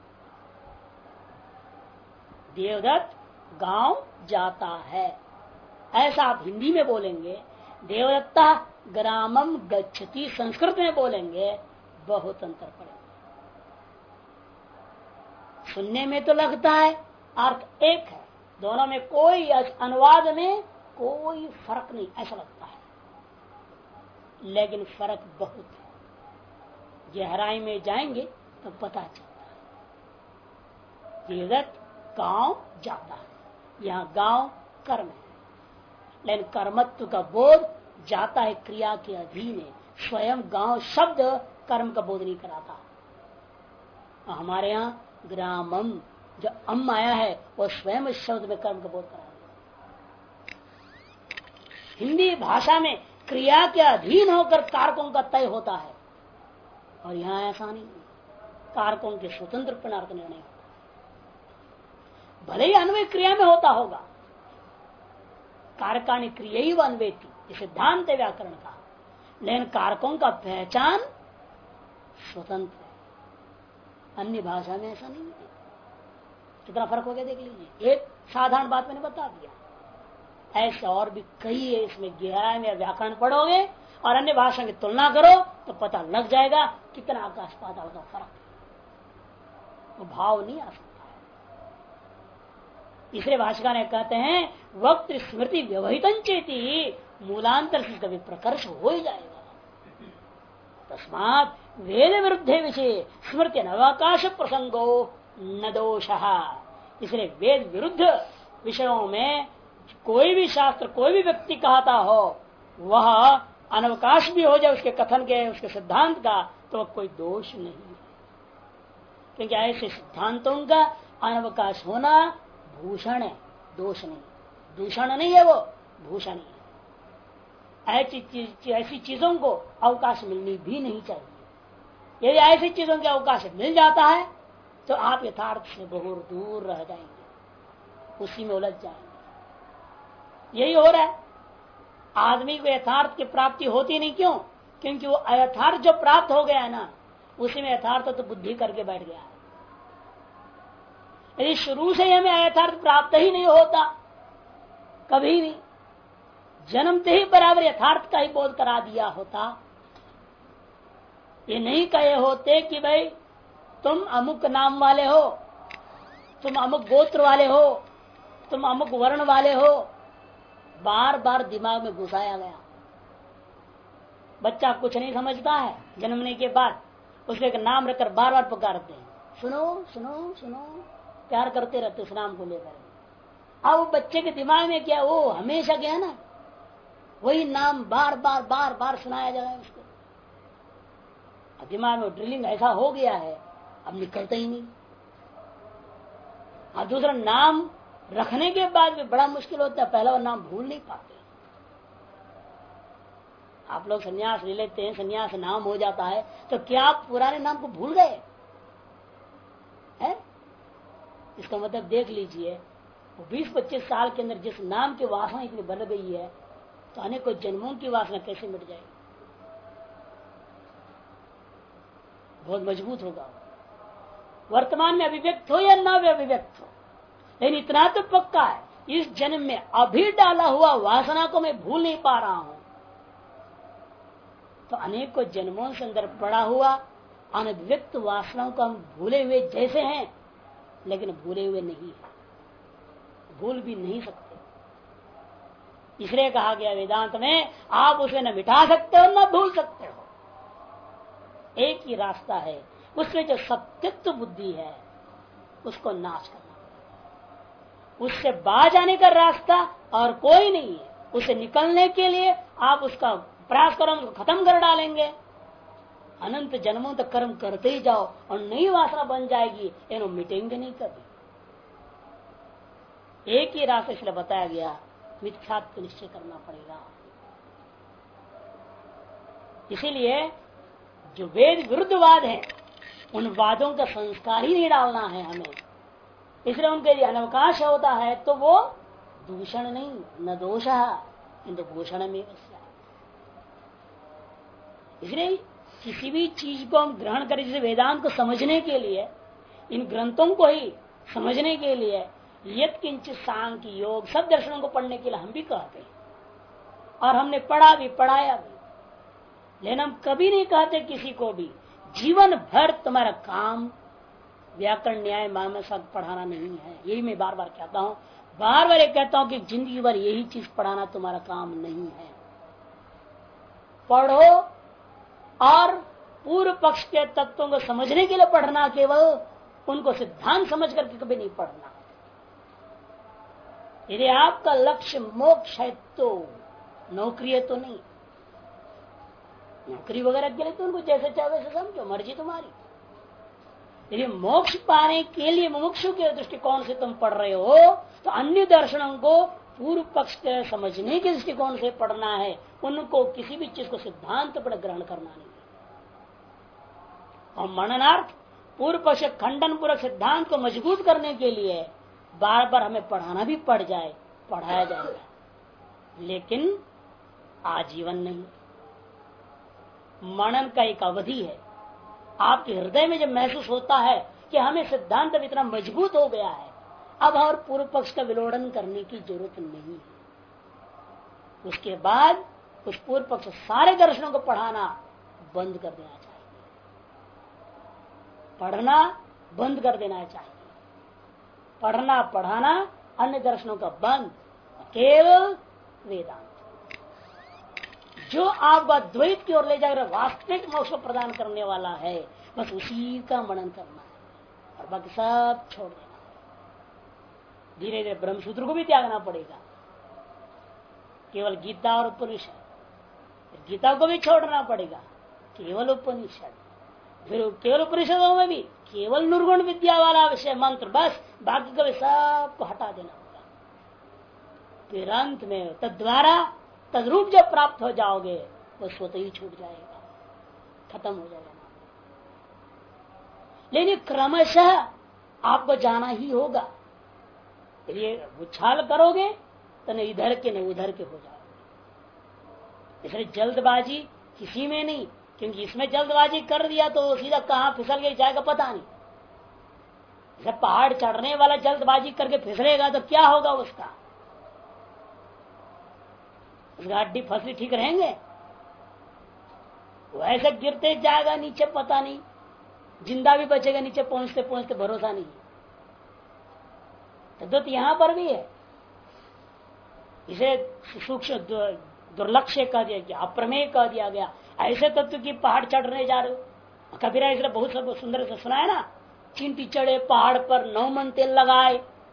देवदत्त गांव जाता है, ऐसा आप हिंदी में बोलेंगे। देवदत्ता ग्रामम गच्छति संस्कृत में बोलेंगे, बहुत अंतर पड़ेगा। सुनने में तो लगता है अर्थ एक है, दोनों में कोई अनुवाद में कोई फर्क नहीं ऐसा लगता है, लेकिन फर्क बहुत है। गहराई में जाएंगे तो पता चलता है। देवदत्त गांव जाता है, यहाँ गांव कर्म है, लेकिन कर्मत्व का बोध जाता है क्रिया के अधीन है। स्वयं गांव शब्द कर्म का बोध नहीं कराता। हमारे यहाँ ग्रामम जो अम आया है वो स्वयं शब्द में कर्म का बोध करा दिया। हिंदी भाषा में क्रिया के अधीन होकर कारकों का तय होता है, और यहाँ ऐसा नहीं, कारकों के स्वतंत्र अर्थ निर्णय होता है। भले ही अन्वय क्रिया में होता होगा, कारकाणी क्रिया ही अन्वेती सिद्धांत व्याकरण का, लेकिन कारकों का पहचान स्वतंत्र है। अन्य भाषा में ऐसा नहीं है। कितना फर्क हो गया देख लीजिए। एक साधारण बात मैंने बता दिया, ऐसे और भी कई है। इसमें गहराई में व्याकरण पढ़ोगे और अन्य भाषा की तुलना करो तो पता लग जाएगा कितना आकाश पाताल का फर्क है। वो भाव नहीं आ सकता है। तीसरे भाषिका ने कहते हैं वक्त स्मृति व्यवहितं चेति, मूलांतर से कभी प्रकर्ष हो ही जाएगा। तस्मात् वेद विरुद्ध विषय स्मृति नवाकाश प्रसंगो न दोषः। इसलिए वेद विरुद्ध विषयों में कोई भी शास्त्र कोई भी व्यक्ति कहता हो, वह अनवकाश भी हो जाए उसके कथन के उसके सिद्धांत का, तो कोई दोष नहीं है। क्योंकि ऐसे सिद्धांतों का अनवकाश होना भूषण है, दोष नहीं, दूषण नहीं है, वो भूषण है। ऐसी चीजों को अवकाश मिलनी भी नहीं चाहिए। यदि ऐसी चीजों के अवकाश मिल जाता है तो आप यथार्थ से बहुत दूर रह जाएंगे, उसी में उलझ जाएंगे। यही हो रहा है। आदमी को यथार्थ की प्राप्ति होती नहीं, क्यों? क्योंकि वो अयथार्थ जो प्राप्त हो गया है ना, उसी में यथार्थ तो बुद्धि करके बैठ गया है। यदि शुरू से हमें अयथार्थ प्राप्त ही नहीं होता, कभी भी जन्मते ही बराबर यथार्थ का ही बोध करा दिया होता, ये नहीं कहे होते कि भाई तुम अमुक नाम वाले हो, तुम अमुक गोत्र वाले हो, तुम अमुक वर्ण वाले हो, बार बार दिमाग में घुसाया गया। बच्चा कुछ नहीं समझता है, जन्मने के बाद उसको एक नाम रखकर बार बार पुकारते हैं, सुनो सुनो सुनो, प्यार करते रहते उस नाम को लेकर। अब बच्चे के दिमाग में क्या, वो हमेशा क्या है ना, वही नाम बार बार बार बार सुनाया जा रहा है उसको। दिमाग में ड्रिलिंग ऐसा हो गया है, अब निकलता ही नहीं। और दूसरा नाम रखने के बाद भी बड़ा मुश्किल होता है, पहला वो नाम भूल नहीं पाते। आप लोग संन्यास ले लेते हैं, संन्यास नाम हो जाता है, तो क्या आप पुराने नाम को भूल गए हैं? इसका मतलब देख लीजिए, 20-25 साल के अंदर जिस नाम की वासना इतनी बढ़ गई है, तो अनेकों जन्मों की वासना कैसे मिट जाएगी? बहुत मजबूत होगा। वर्तमान में अभिव्यक्त हो या ना अभिव्यक्त हो, लेकिन इतना तो पक्का है, इस जन्म में अभी डाला हुआ वासना को मैं भूल नहीं पा रहा हूं, तो अनेकों जन्मों से अंदर पड़ा हुआ अनभिव्यक्त वासनाओं को हम भूले हुए जैसे हैं, लेकिन भूले हुए नहीं है, भूल भी नहीं सकते। इसलिए कहा गया वेदांत में, आप उसे न मिटा सकते हो न भूल सकते हो। एक ही रास्ता है, उसमें जो सत्यत्व बुद्धि है उसको नाश करना पड़ेगा। उससे बाहर जाने का रास्ता और कोई नहीं है। उसे निकलने के लिए आप उसका प्रयास करो, उसको खत्म कर डालेंगे। अनंत जन्मों तक कर्म करते ही जाओ और नई वासना बन जाएगी, इन मिटेंगे नहीं कभी। एक ही रास्ता इसलिए बताया गया, मिथ्यात्व निश्चय करना पड़ेगा। इसीलिए जो वेद विरुद्ध वाद है, उन वादों का संस्कार ही नहीं डालना है हमें। इसलिए उनके लिए अनवकाश होता है तो वो दूषण नहीं, न दोष किंतु भूषण में। इसलिए किसी भी चीज को हम ग्रहण करें, जैसे वेदांत को समझने के लिए, इन ग्रंथों को ही समझने के लिए यत किंचित सांख्य योग सब दर्शनों को पढ़ने के लिए हम भी कहते हैं, और हमने पढ़ा भी पढ़ाया भी। लेकिन हम कभी नहीं कहते किसी को भी जीवन भर तुम्हारा काम व्याकरण न्याय मीमांसा पढ़ाना नहीं है। यही मैं बार बार कहता हूँ, बार बार ये कहता हूँ कि जिंदगी भर यही चीज पढ़ाना तुम्हारा काम नहीं है। पढ़ो और पूर्व पक्ष के तत्वों को समझने के लिए पढ़ना, केवल उनको सिद्धांत समझ करके कभी नहीं पढ़ना। यदि आपका लक्ष्य मोक्ष है तो नौकरी है तो नहीं, नौकरी वगैरह के लिए तो उनको जैसे चाहे वैसे समझो, मर्जी तुम्हारी। यदि मोक्ष पाने के लिए मुमुक्षु के दृष्टिकोण से तुम पढ़ रहे हो तो अन्य दर्शनों को पूर्व पक्ष के समझने के दृष्टिकोण से पढ़ना है। उनको किसी भी चीज को सिद्धांत पर ग्रहण करना नहीं। और मननार्थ पूर्व पक्ष खंडन पूर्वक सिद्धांत को मजबूत करने के लिए बार बार हमें पढ़ाना भी पड़ जाए, पढ़ाया जाएगा, लेकिन आजीवन नहीं। मनन का एक अवधि है। आपके हृदय में जब महसूस होता है कि हमें सिद्धांत इतना मजबूत हो गया है, अब और पूर्व पक्ष का विलोड़न करने की जरूरत नहीं है। उसके बाद उस पूर्व पक्ष सारे दर्शनों को पढ़ाना बंद कर देना चाहिए, पढ़ना बंद कर देना चाहिए। पढ़ना पढ़ाना अन्य दर्शनों का बंद, केवल वेदांत जो आपका द्वैत की ओर ले जाकर वास्तविक मोक्ष प्रदान करने वाला है, बस उसी का मनन करना है और बाकी सब छोड़ देना है। धीरे धीरे ब्रह्मसूत्र को भी त्यागना पड़ेगा, केवल गीता और उपनिषद। गीता को भी छोड़ना पड़ेगा, केवल उपनिषद। फिर केवल उपनिषदों में भी केवल निर्गुण विद्या वाला विषय मंत्र, बस बाकी का सबको हटा देना होगा। फिर अंत में तद्वारा तद्रूप जब प्राप्त हो जाओगे वो स्वतः ही छूट जाएगा, खत्म हो जाएगा। लेकिन क्रमशः आपको जाना ही होगा। यदि उछाल करोगे तो न इधर के न उधर के हो जाओगे। इसलिए जल्दबाजी किसी में नहीं, क्योंकि इसमें जल्दबाजी कर दिया तो सीधा कहां फिसल के जाएगा पता नहीं। जब पहाड़ चढ़ने वाला जल्दबाजी करके फिसलेगा तो क्या होगा उसका हड्डी फसली ठीक रहेंगे? वैसे गिरते जाएगा नीचे, पता नहीं जिंदा भी बचेगा नीचे पहुंचते पहुंचते, भरोसा नहीं। तो यहां पर भी है। इसे सूक्ष्म दुर्लक्ष्य कह दिया गया, अप्रमेय कह दिया गया। ऐसे तत्व की पहाड़ चढ़ने जा रहे हो। कबीरा इसलिए बहुत सब सुंदर से सुना है ना, चींटी चढ़े पहाड़ पर 9 मन तेल लगाए,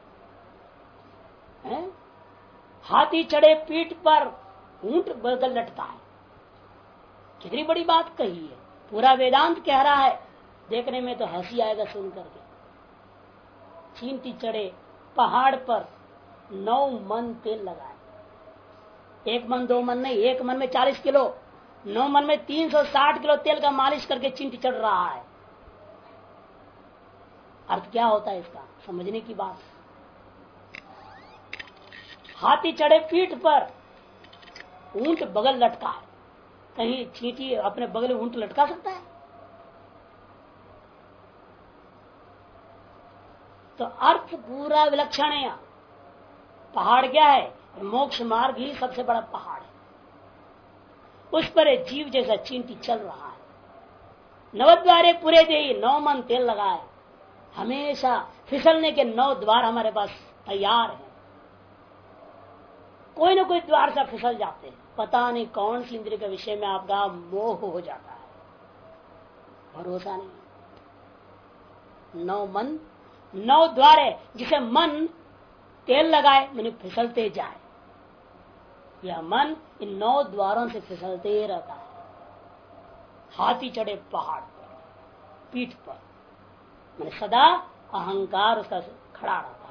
हाथी चढ़े पीठ पर ऊंट बगल लटका है। कितनी बड़ी बात कही है, पूरा वेदांत कह रहा है। देखने में तो हंसी आएगा सुन करके। चींटी चढ़े पहाड़ पर 9 मन तेल लगाए। 1 मन 2 मन नहीं, 1 मन में 40 किलो, 9 मन में 360 किलो तेल का मालिश करके चींटी चढ़ रहा है। अर्थ क्या होता है इसका, समझने की बात। हाथी चढ़े पीठ पर, ऊंट बगल लटका है। कहीं चींटी अपने बगल में ऊंट लटका सकता है? तो अर्थ पूरा विलक्षण है। पहाड़ क्या है? मोक्ष मार्ग ही सबसे बड़ा पहाड़ है। उस पर जीव जैसा चींटी चल रहा है। नवद्वारे पूरे दे 9 मन तेल लगाए, हमेशा फिसलने के 9 द्वार हमारे पास तैयार है। कोई ना कोई द्वार से फिसल जाते हैं। पता नहीं कौन सी इंद्रिय के विषय में आपका मोह हो जाता है, भरोसा नहीं। 9 मन 9 द्वार है, जिसे मन तेल लगाए मैंने फिसलते जाए। यह मन इन 9 द्वारों से फिसलते रहता है। हाथी चढ़े पहाड़ पर, पीठ पर, मैंने सदा अहंकार उसका खड़ा रहता है।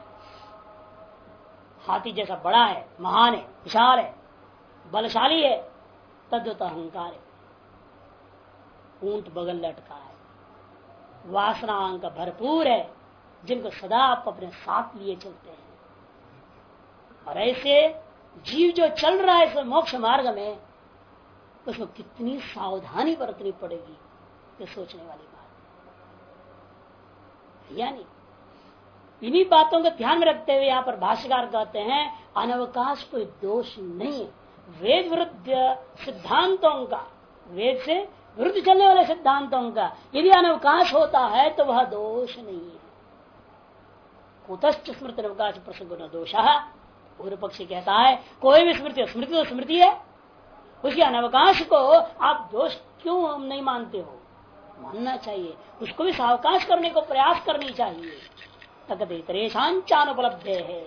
हाथी जैसा बड़ा है, महान है, विशाल है, बलशाली है, तद्वत अहंकार है। ऊंट बगल लटका है, वासना का भरपूर है, जिनको सदा आप अपने साथ लिए चलते हैं। और ऐसे जीव जो चल रहा है इस मोक्ष मार्ग में, उसको कितनी सावधानी बरतनी पड़ेगी, ये सोचने वाली बात है। यानी इन्हीं बातों को ध्यान में रखते हुए यहाँ पर भाष्यकार कहते हैं अनवकाश कोई दोष नहीं है। वेद विरुद्ध सिद्धांतों का, वेद से विरुद्ध चलने वाले सिद्धांतों का यदि अनवकाश होता है तो वह दोष नहीं है। कुतश्च स्मृति अवकाश प्रसंग न दोष। पूर्व पक्षी कहता है कोई भी स्मृति, स्मृति तो स्मृति है, उसके अनवकाश को आप दोष क्यों नहीं मानते हो? मानना चाहिए, उसको भी सावकाश करने को प्रयास करनी चाहिए। तकते इतरेशांचानुपलब्ध है,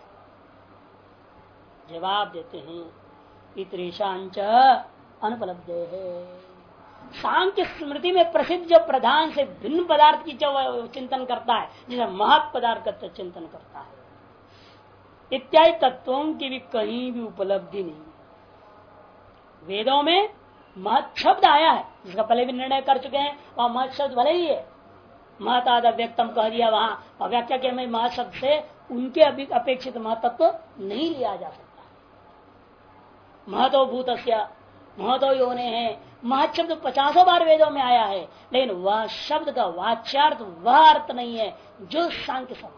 जवाब देते हैं इतरेशांच अनुपलब्ध है। सांख्य स्मृति में प्रसिद्ध जो प्रधान से भिन्न पदार्थ की जो चिंतन करता है, जिसे महत् पदार्थ का चिंतन करता है, इत्यादि तत्वों की भी कहीं भी उपलब्धि नहीं। वेदों में महत् शब्द आया है, जिसका पहले भी निर्णय कर चुके हैं, वह महत् शब्द भले ही है, महताद व्यक्तम कह दिया वहां, व्याख्या के में महत् शब्द से उनके अपेक्षित महत्व नहीं लिया जा सकता। महतो भूतस्य महतो योने है, महत् शब्द 50 बार वेदों में आया है, लेकिन वह शब्द का वाच्यार्थ वह अर्थ नहीं है जो सांख्य संबंध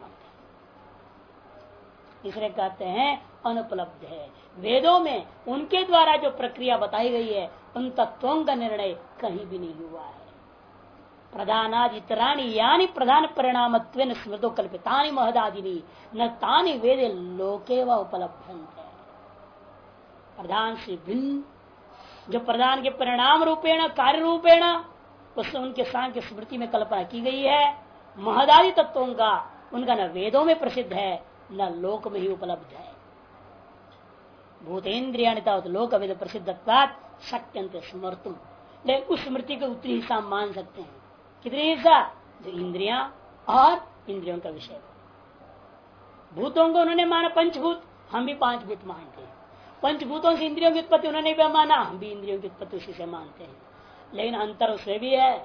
है। इसलिए कहते हैं अनुपलब्ध है। वेदों में उनके द्वारा जो प्रक्रिया बताई गई है, उन तत्वों का निर्णय कहीं भी नहीं हुआ है। प्रधानादि इतराणि यानी प्रधान परिणामत्वेन स्मृतो कल्पितानि महदादिनी न तानि वेदे लोके व उपलब्धन्ते। प्रधान से भिन्न जो प्रधान के परिणाम रूपेण कार्य रूपेण उससे उनके सांख्य स्मृति में कल्पना की गई है, महदादि तत्वों का उनका न वेदों में प्रसिद्ध है न लोक में ही उपलब्ध है। भूतेन्द्रियाणि तावत् लोक वेद प्रसिद्धत्वात् शक्यन्ते स्मर्तुम, लेकिन उस स्मृति को उतनी हिस्सा मान सकते हैं। कितनी हिस्सा? जो इंद्रियां और इंद्रियों का विषय। भूतों को उन्होंने माना पंचभूत, हम भी 5 भूत मानते हैं। पंचभूतों से इंद्रियों की उत्पत्ति उन्होंने भी माना, हम भी इंद्रियों की उत्पत्ति उसी से मानते हैं। लेकिन अंतर उसमें भी है।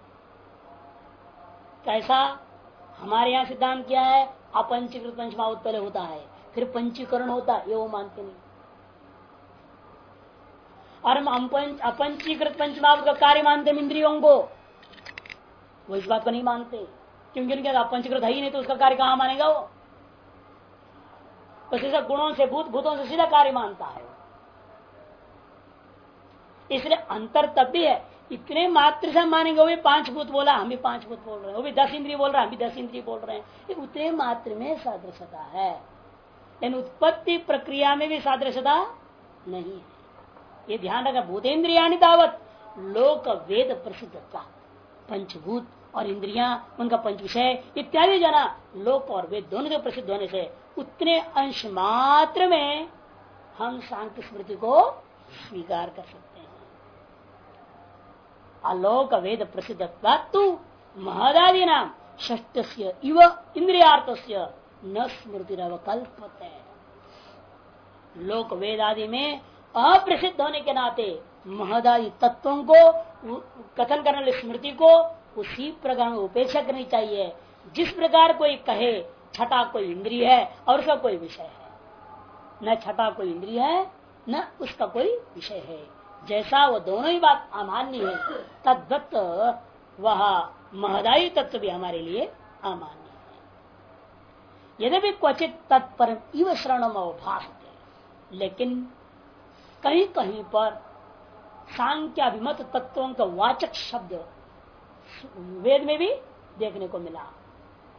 कैसा? हमारे यहाँ सिद्धांत क्या है? अपंचीकृत पंचमहाभूत पहले होता है, फिर पंचीकरण होता है, ये वो मानते नहीं। और हम अपंचीकृत पंचमहाभूत का कार्य मानते हैं इंद्रियों को, वो इस बात को नहीं मानते, क्योंकि उनके पंचीकृत है ही नहीं तो उसका कार्य कहां मानेगा वो? तो सीधा गुणों से भूतों से सीधा कार्य मानता है। इसलिए अंतर तब भी है, इतने मात्र से मानेंगे, वो भी 5 भूत बोला, हम भी 5 भूत बोल रहे हैं, वो भी 10 इंद्रिय बोल रहा है, हम भी 10 इंद्रिय बोल रहे हैं, उतने मात्र में सादृश्यता है। लेकिन उत्पत्ति प्रक्रिया में भी सादृश्यता नहीं है, ये ध्यान रखना। भूतेन्द्रियाणि तावत् लोक वेद प्रसिद्धता, पंचभूत और इंद्रियां उनका पंच विषय इत्यादि जना लोक और वेद दोनों के प्रसिद्ध होने से उतने अंश मात्र में हम सांख्य स्मृति को स्वीकार कर सकते हैं। आलोक वेद प्रसिद्धत्वात्तु महदादि नाम षष्ठस्य इव इंद्रियार्थस्य न स्मृतिरवकल्पते। लोक वेद आदि में अप्रसिद्ध होने के नाते महदादि तत्वों को कथन करने वाली स्मृति को उसी प्रकार में उपेक्षा करनी चाहिए, जिस प्रकार कोई कहे छठा कोई इंद्रिय है और उसका कोई विषय है। न छठा कोई इंद्रिय है न उसका कोई विषय है, जैसा वो दोनों ही बात अमान्य है, तद्वत वह महदायी तत्व भी हमारे लिए अमान्य है। यद्यपि क्वचित तत्पर इव श्रणम अवभासते, लेकिन कहीं कहीं पर सांख्याभिमत तत्वों का वाचक शब्द वेद में भी देखने को मिला।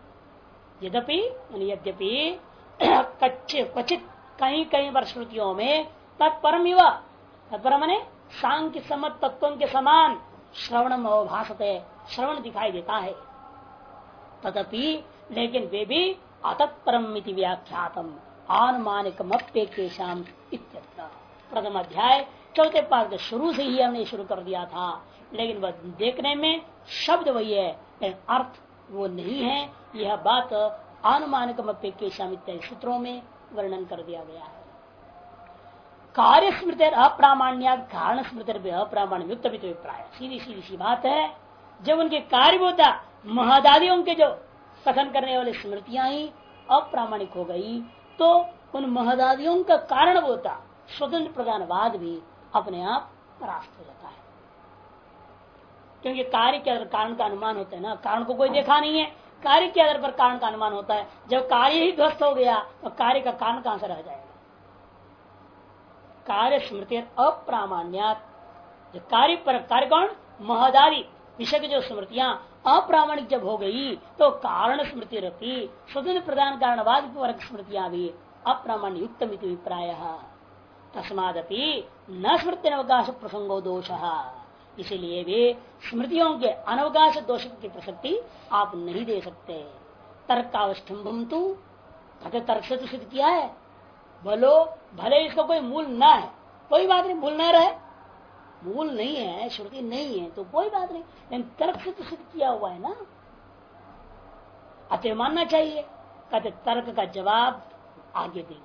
यद्यपि क्वचित कहीं कहीं पर श्रुतियों में तत्परम युवा तत्परम ने सांख्य सम्मत तत्वों के समान श्रवणम अवभासते श्रवण दिखाई देता है। तथापि लेकिन वे भी अतत्परम व्याख्यातम अनुमानिकमप्येकेशाम इत्यत्र। प्रथम अध्याय चौथे पाठ के शुरू से ही हमने शुरू कर दिया था, लेकिन वह देखने में शब्द वही है लेकिन अर्थ वो नहीं है। यह बात अनुमानिकमप्येकेशाम इत्यादि सूत्रों में वर्णन कर दिया गया है। कार्य स्मृति अप्रामाण्य कारण स्मृति अप्रामाण्य युक्त अभिप्राय सीधी सीधी सी बात है। जब उनके कार्यभूता महदादियों के जो कथन करने वाली स्मृतियां ही अप्रामाणिक हो गई तो उन महदादियों का कारणभूता स्वतंत्र प्रधानवाद भी अपने आप परास्त हो जाता है। क्योंकि कार्य के आधार कारण का अनुमान होता है ना, कारण को कोई देखा नहीं है, कार्य के आधार पर कारण का अनुमान होता है। जब कार्य ही ध्वस्त हो गया तो कार्य का कारण कहां से रह जाएगा। कार्य स्मृति अप्रामाण्यात जो कार्य पर कार्य कौन महदादि विषय की जो स्मृतियां अप्रामाणिक जब हो गई तो कारण स्मृति रखी स्वतंत्र प्रधान कारणवाद वर्ग स्मृतियां भी अप्रामाण्य युक्त अभिप्राय तस्मादपि न स्मृति अवकाश प्रसंगो दोष। इसीलिए वे स्मृतियों के अनवकाश दोष की प्रसक्ति आप नहीं दे सकते। तर्कावष्टम्भम तू कहते तर्क से तो सिद्ध किया है, बोलो भले इसका कोई मूल ना है कोई बात नहीं, मूल न रहे, मूल नहीं है श्रुति नहीं है तो कोई बात नहीं, लेकिन तर्क से तो सिद्ध किया हुआ है ना, अतः मानना चाहिए। कहते तर्क का जवाब आगे देंगे।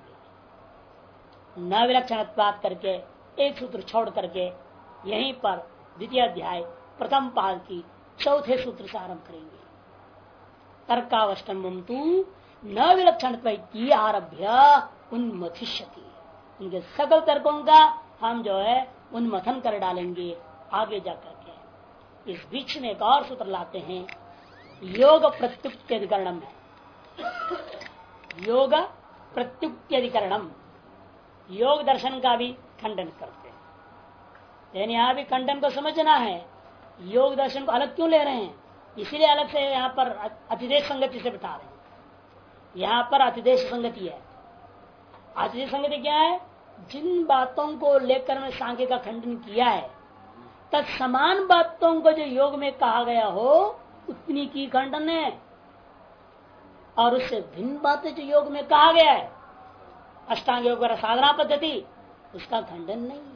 न विलक्षण बात करके एक सूत्र छोड़ करके यहीं पर द्वितीय अध्याय प्रथम पाद की चौथे सूत्र से आरंभ करेंगे। तर्कावष्टम्भम तू न विलक्षण आरभ्य उन्मथिष्यति। उनके सकल तर्कों का हम जो है उन्मथन कर डालेंगे आगे जाकर के। इस बीच में एक और सूत्र लाते हैं, योग प्रत्युक्त्यधिकरणम है। योग प्रत्युक्त्यधिकरणम योग दर्शन का भी खंडन करते हैं, लेकिन यहाँ भी खंडन को समझना है। योग दर्शन को अलग क्यों ले रहे हैं, इसीलिए अलग से यहाँ पर अतिदेश संगति से बता रहे हैं। यहाँ पर अतिदेश संगति है। अतिदेश संगति क्या है, जिन बातों को लेकर मैं सांख्य का खंडन किया है तत्समान बातों को जो योग में कहा गया हो उतनी की खंडन है, और उससे भिन्न बातें जो योग में कहा गया है अष्टांग योग साधना पद्धति उसका खंडन नहीं है।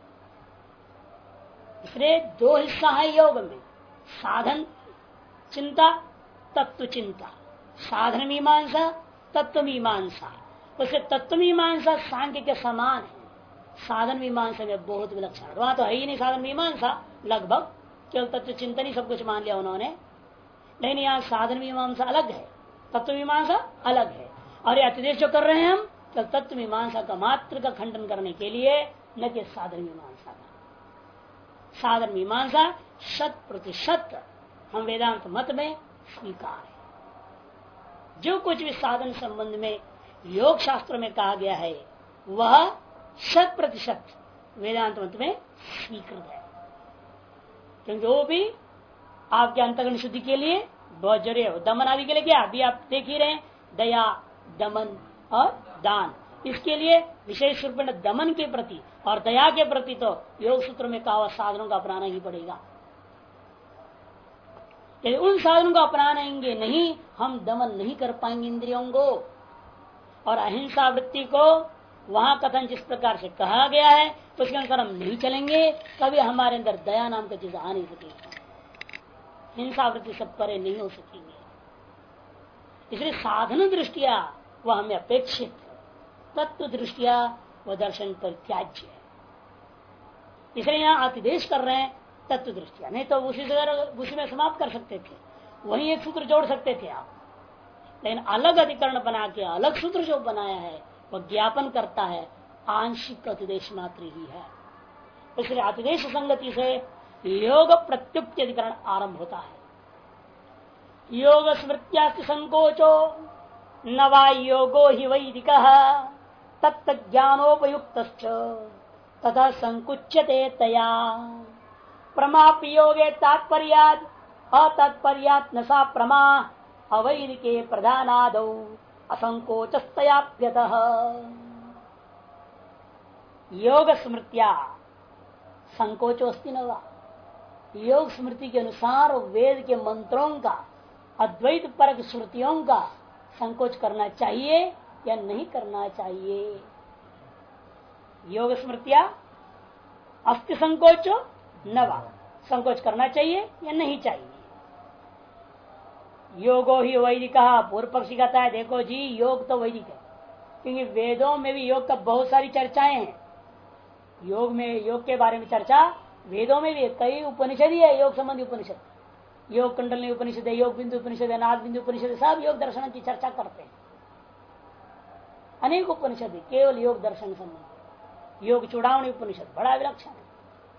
इसलिए दो हिस्सा है योग में, साधन चिंता तत्व चिंता, साधन मीमांसा तत्व मीमांसा। उसे तत्व मीमांसा सांख्य के समान है, साधन मीमांसा में बहुत विलक्षण। वहां तो है ही नहीं साधन मीमांसा, लगभग केवल तत्व चिंतन ही सब कुछ मान लिया उन्होंने, लेकिन यहाँ साधन मीमांसा अलग है, तत्व मीमांसा अलग है। और ये अतिदेश जो कर रहे हैं हम तो तत्व मीमांसा का मात्र का खंडन करने के लिए, न कि साधन मीमांसा का। साधन मीमांसा 100% हम वेदांत मत में स्वीकार है। जो कुछ भी साधन संबंध में योग शास्त्र में कहा गया है वह 100% वेदांत मत में स्वीकृत है, क्योंकि वो भी आपके अंतर्गत शुद्धि के लिए बहुत जरूरी है। दमन आदि के लिए क्या अभी आप देख ही रहे हैं, दया दमन और दान, इसके लिए विशेष रूप में दमन के प्रति और दया के प्रति तो योग सूत्र में कहा हुआ साधनों का अपनाना ही पड़ेगा। यदि उन साधनों को अपनाएंगे नहीं हम दमन नहीं कर पाएंगे इंद्रियों को, और अहिंसा वृत्ति को वहां कथन जिस प्रकार से कहा गया है तो उसके अनुसार हम नहीं चलेंगे, कभी हमारे अंदर दया नाम का चीज आ नहीं सकेगा, हिंसा वृत्ति सब परे नहीं हो सकेंगे। इसलिए साधन दृष्टिया वह हमें अपेक्षित, तत्व दृष्टिया वह दर्शन पर त्याज्य है। इसलिए यहाँ अतिदेश कर रहे हैं तत्व दृष्टिया, नहीं तो उसी में समाप्त कर सकते थे, वही एक सूत्र जोड़ सकते थे आप, लेकिन अलग अधिकरण बना के अलग सूत्र जो बनाया है वह ज्ञापन करता है आंशिक अतिदेश मात्र ही है। इसलिए अतिदेश संगति से योग प्रत्युक्ति अधिकरण आरंभ होता है। योग स्मृत्या संकोचो न वा योगो हि वैदिक तत्त ज्ञानोपयुक्त तथा संकुच्यते तया प्रमाप योगे तात्पर्यात् अतत्पर्यात् न सा प्रमा अवैदिके प्रधानादौ असंकोचस्तयाप्यतः। योग स्मृत्या संकोचोस्ति न वा। योग स्मृति के अनुसार वेद के मंत्रों का, अद्वैत परक श्रुतियों का संकोच करना चाहिए या नहीं करना चाहिए। योग स्मृतिया अस्ति संकोचो न वा, संकोच करना चाहिए या नहीं चाहिए। योगो ही वैदिक, पूर्व पक्षी कहता है देखो जी योग तो वैदिक है, क्योंकि वेदों में भी योग का बहुत सारी चर्चाएं हैं। योग में, योग के बारे में चर्चा वेदों में भी कई उपनिषद ही है, योग संबंधी उपनिषद, योग कुंडलिनी उपनिषद है, योग बिंदु उपनिषद है, नाद बिंदु उपनिषद है, सब योग दर्शन की चर्चा करते हैं। अनेक उपनिषद है केवल योग दर्शन संबंधी। योग चूड़ावणी उपनिषद बड़ा विलक्षण है,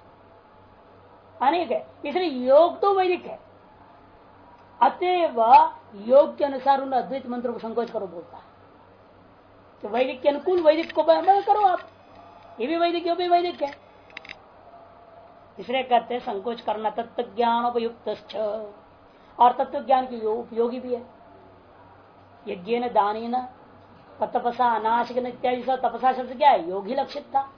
अनेक है, इसलिए योग तो वैदिक है। अतएव योग के अनुसार उन अद्वैत मंत्रों को संकोच करो बोलता है। तो वैदिक के अनुकूल वैदिक को करो आप, ये भी वैदिक, ये भी वैदिक है। इसलिए कहते हैं संकोच करना तत्व ज्ञान उपयुक्त, और तत्व ज्ञान की उपयोगी भी है। यज्ञ न दानी न तपसा अनाशिक इत्यादि सब, तपसा शब्द क्या है, योग ही लक्षित था।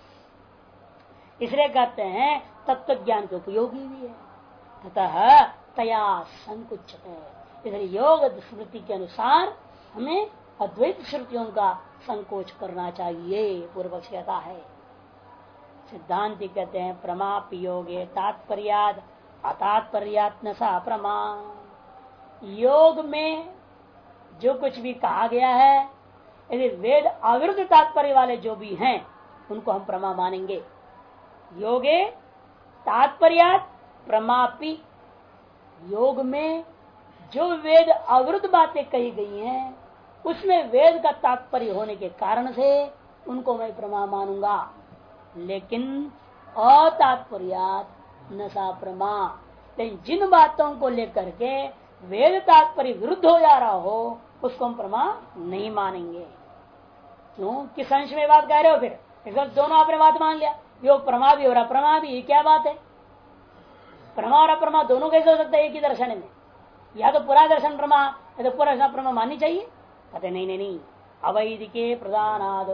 इसलिए कहते हैं तत्व ज्ञान के उपयोगी भी है, तथा तया संकुचते। इसलिए योग स्मृति के अनुसार हमें अद्वैत श्रुतियों का संकोच करना चाहिए, पूर्व पक्ष कहता है। सिद्धांति कहते हैं प्रमाप योगे तात्पर्याद अतात्पर्यात् न सा प्रमा। योग में जो कुछ भी कहा गया है, यदि वेद अविरुद्ध तात्पर्य वाले जो भी हैं उनको हम प्रमा मानेंगे। योगे तात्पर्यात् प्रमापी, योग में जो वेद अविरुद्ध बातें कही गई हैं उसमें वेद का तात्पर्य होने के कारण से उनको मैं प्रमा मानूंगा, लेकिन अतात्पर्यात् न सा प्रमा। लेकिन जिन बातों को लेकर के वेद तात्पर्य विरुद्ध हो जा रहा हो उसको हम प्रमा नहीं मानेंगे। क्यों, किस अंश में बात कह रहे हो फिर? दोनों आपने बात मान लिया, योग प्रमा भी और अप्रमा भी, ये क्या बात है? प्रमा और अप्रमा दोनों कैसे हो सकता है एक ही दर्शन में? या तो पूरा दर्शन प्रमा या तो पूरा दर्शन प्रमा माननी चाहिए। कहते नहीं नहीं नहीं, अवैदिके प्रधानादो,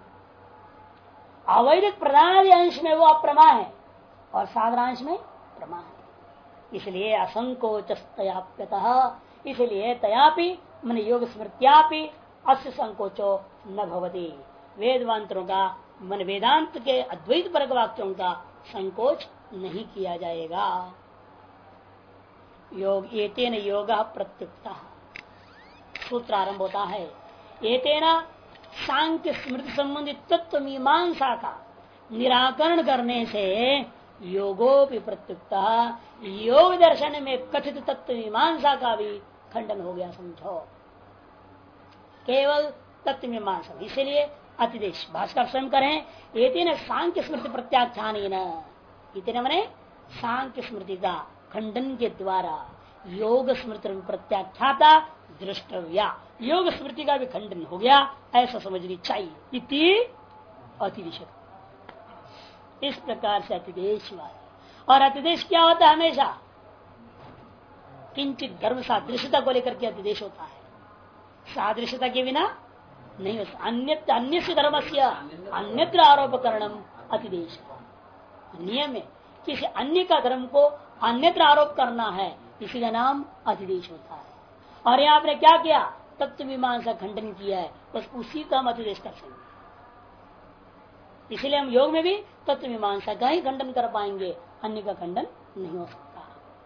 अवैदिक प्रधान अंश में वो अप्रमा है और साधारांश में प्रमा है। इसलिए असंकोच तयाप्यतः, इसलिए तयापि मन योग स्मृत्यापि अस्य संकोचो न भवति। वेद मंत्रों का मन वेदांत के अद्वैत परक वाक्यों का संकोच नहीं किया जाएगा। योग एतेन योग प्रत्युक्ता, सूत्र आरंभ होता है एतेन सांख्य स्मृति संबंधित तत्व मीमांसा का निराकरण करने से योगोपि प्रत्युक्ता, योग दर्शन में कथित तत्व मीमांसा का भी खंडन हो गया समझो। केवल तत्व मीमांसा, इसलिए अतिदेश भास्कर स्वयं करें एतेन सांख्य स्मृति प्रत्याख्यान, इतने मने सांख्य स्मृति का खंडन के द्वारा योग स्मृति प्रत्याख्याता दृष्टव्या, योग स्मृति का भी खंडन हो गया ऐसा समझनी चाहिए। इति अतिदेश, इस प्रकार से अतिदेश हुआ। और अतिदेश क्या होता है? हमेशा किंचित धर्म सादृश्यता को लेकर के अतिदेश होता है, सादृश्यता के बिना नहीं होता। अन्य धर्म से अन्यत्र आरोप करणम अतिदेश, नियम है किसी अन्य का धर्म को अन्यत्र आरोप करना है, इसी का नाम अतिदेश होता है। और यहाँ आपने क्या किया? तत्व मीमांसा खंडन किया है, बस उसी का हम अतिदेश कर सकते। इसलिए हम योग में भी तत्व मीमांसा का ही खंडन कर पाएंगे, अन्य का खंडन नहीं हो सकता।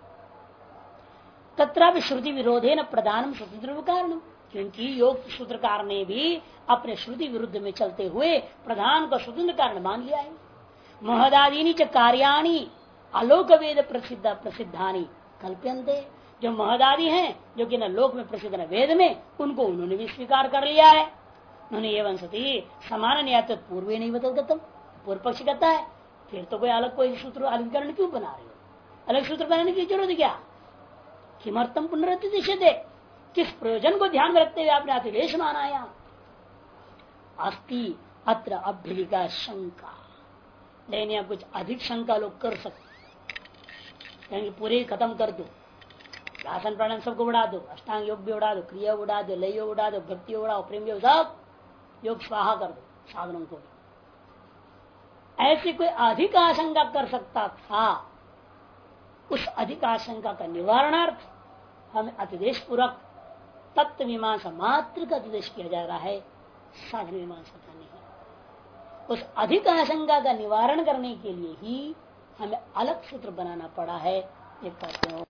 तत्रापि श्रुति विरोधे न प्रधानम स्वतंत्र कारण, क्योंकि योग सूत्रकार ने भी अपने श्रुति विरुद्ध में चलते हुए प्रधान को स्वतंत्र कारण मान लिया है। महदादीनी च कार्याणि आलोक वेद प्रसिद्धानी कल्प्यन्ते, जो महदादी हैं जो कि न लोक में प्रसिद्ध न वेद में, उनको उन्होंने भी स्वीकार कर लिया है। उन्होंने एवं सती समान न्याय पूर्व नहीं बदलगतम, पूर्व पक्ष कहता है फिर तो कोई अलग कोई सूत्र अधिकरण क्यों बना रहे हो? अलग सूत्र बनाने की जरूरत क्या? किमर्थम पुनरतिदेश दे, किस प्रयोजन को ध्यान में रखते हुए आपने अतिदेश माना? यहाँ अस्ति अत्र अभ्यलिका शंका, लेकिन आप कुछ अधिक शंका लोग कर सकते, पूरे खत्म कर दो, आसन प्राणायाम सबको उड़ा दो, अष्टांग योग भी उड़ा दो, क्रिया उड़ा दो, लय योग उड़ा दो, भक्ति उड़ाओ, प्रेम योग, सब योग स्वाहा कर दो साधनों को। ऐसी कोई अधिक आशंका कर सकता था, उस अधिक आशंका का निवारणार्थ हमें अतिदेश पूर्वक तत्व मीमांसा मात्र का अतिदेश किया जा रहा है, साधन मीमांसा का नहीं। उस अधिक आशंका का निवारण करने के लिए ही हमें अलग सूत्र बनाना पड़ा है। एक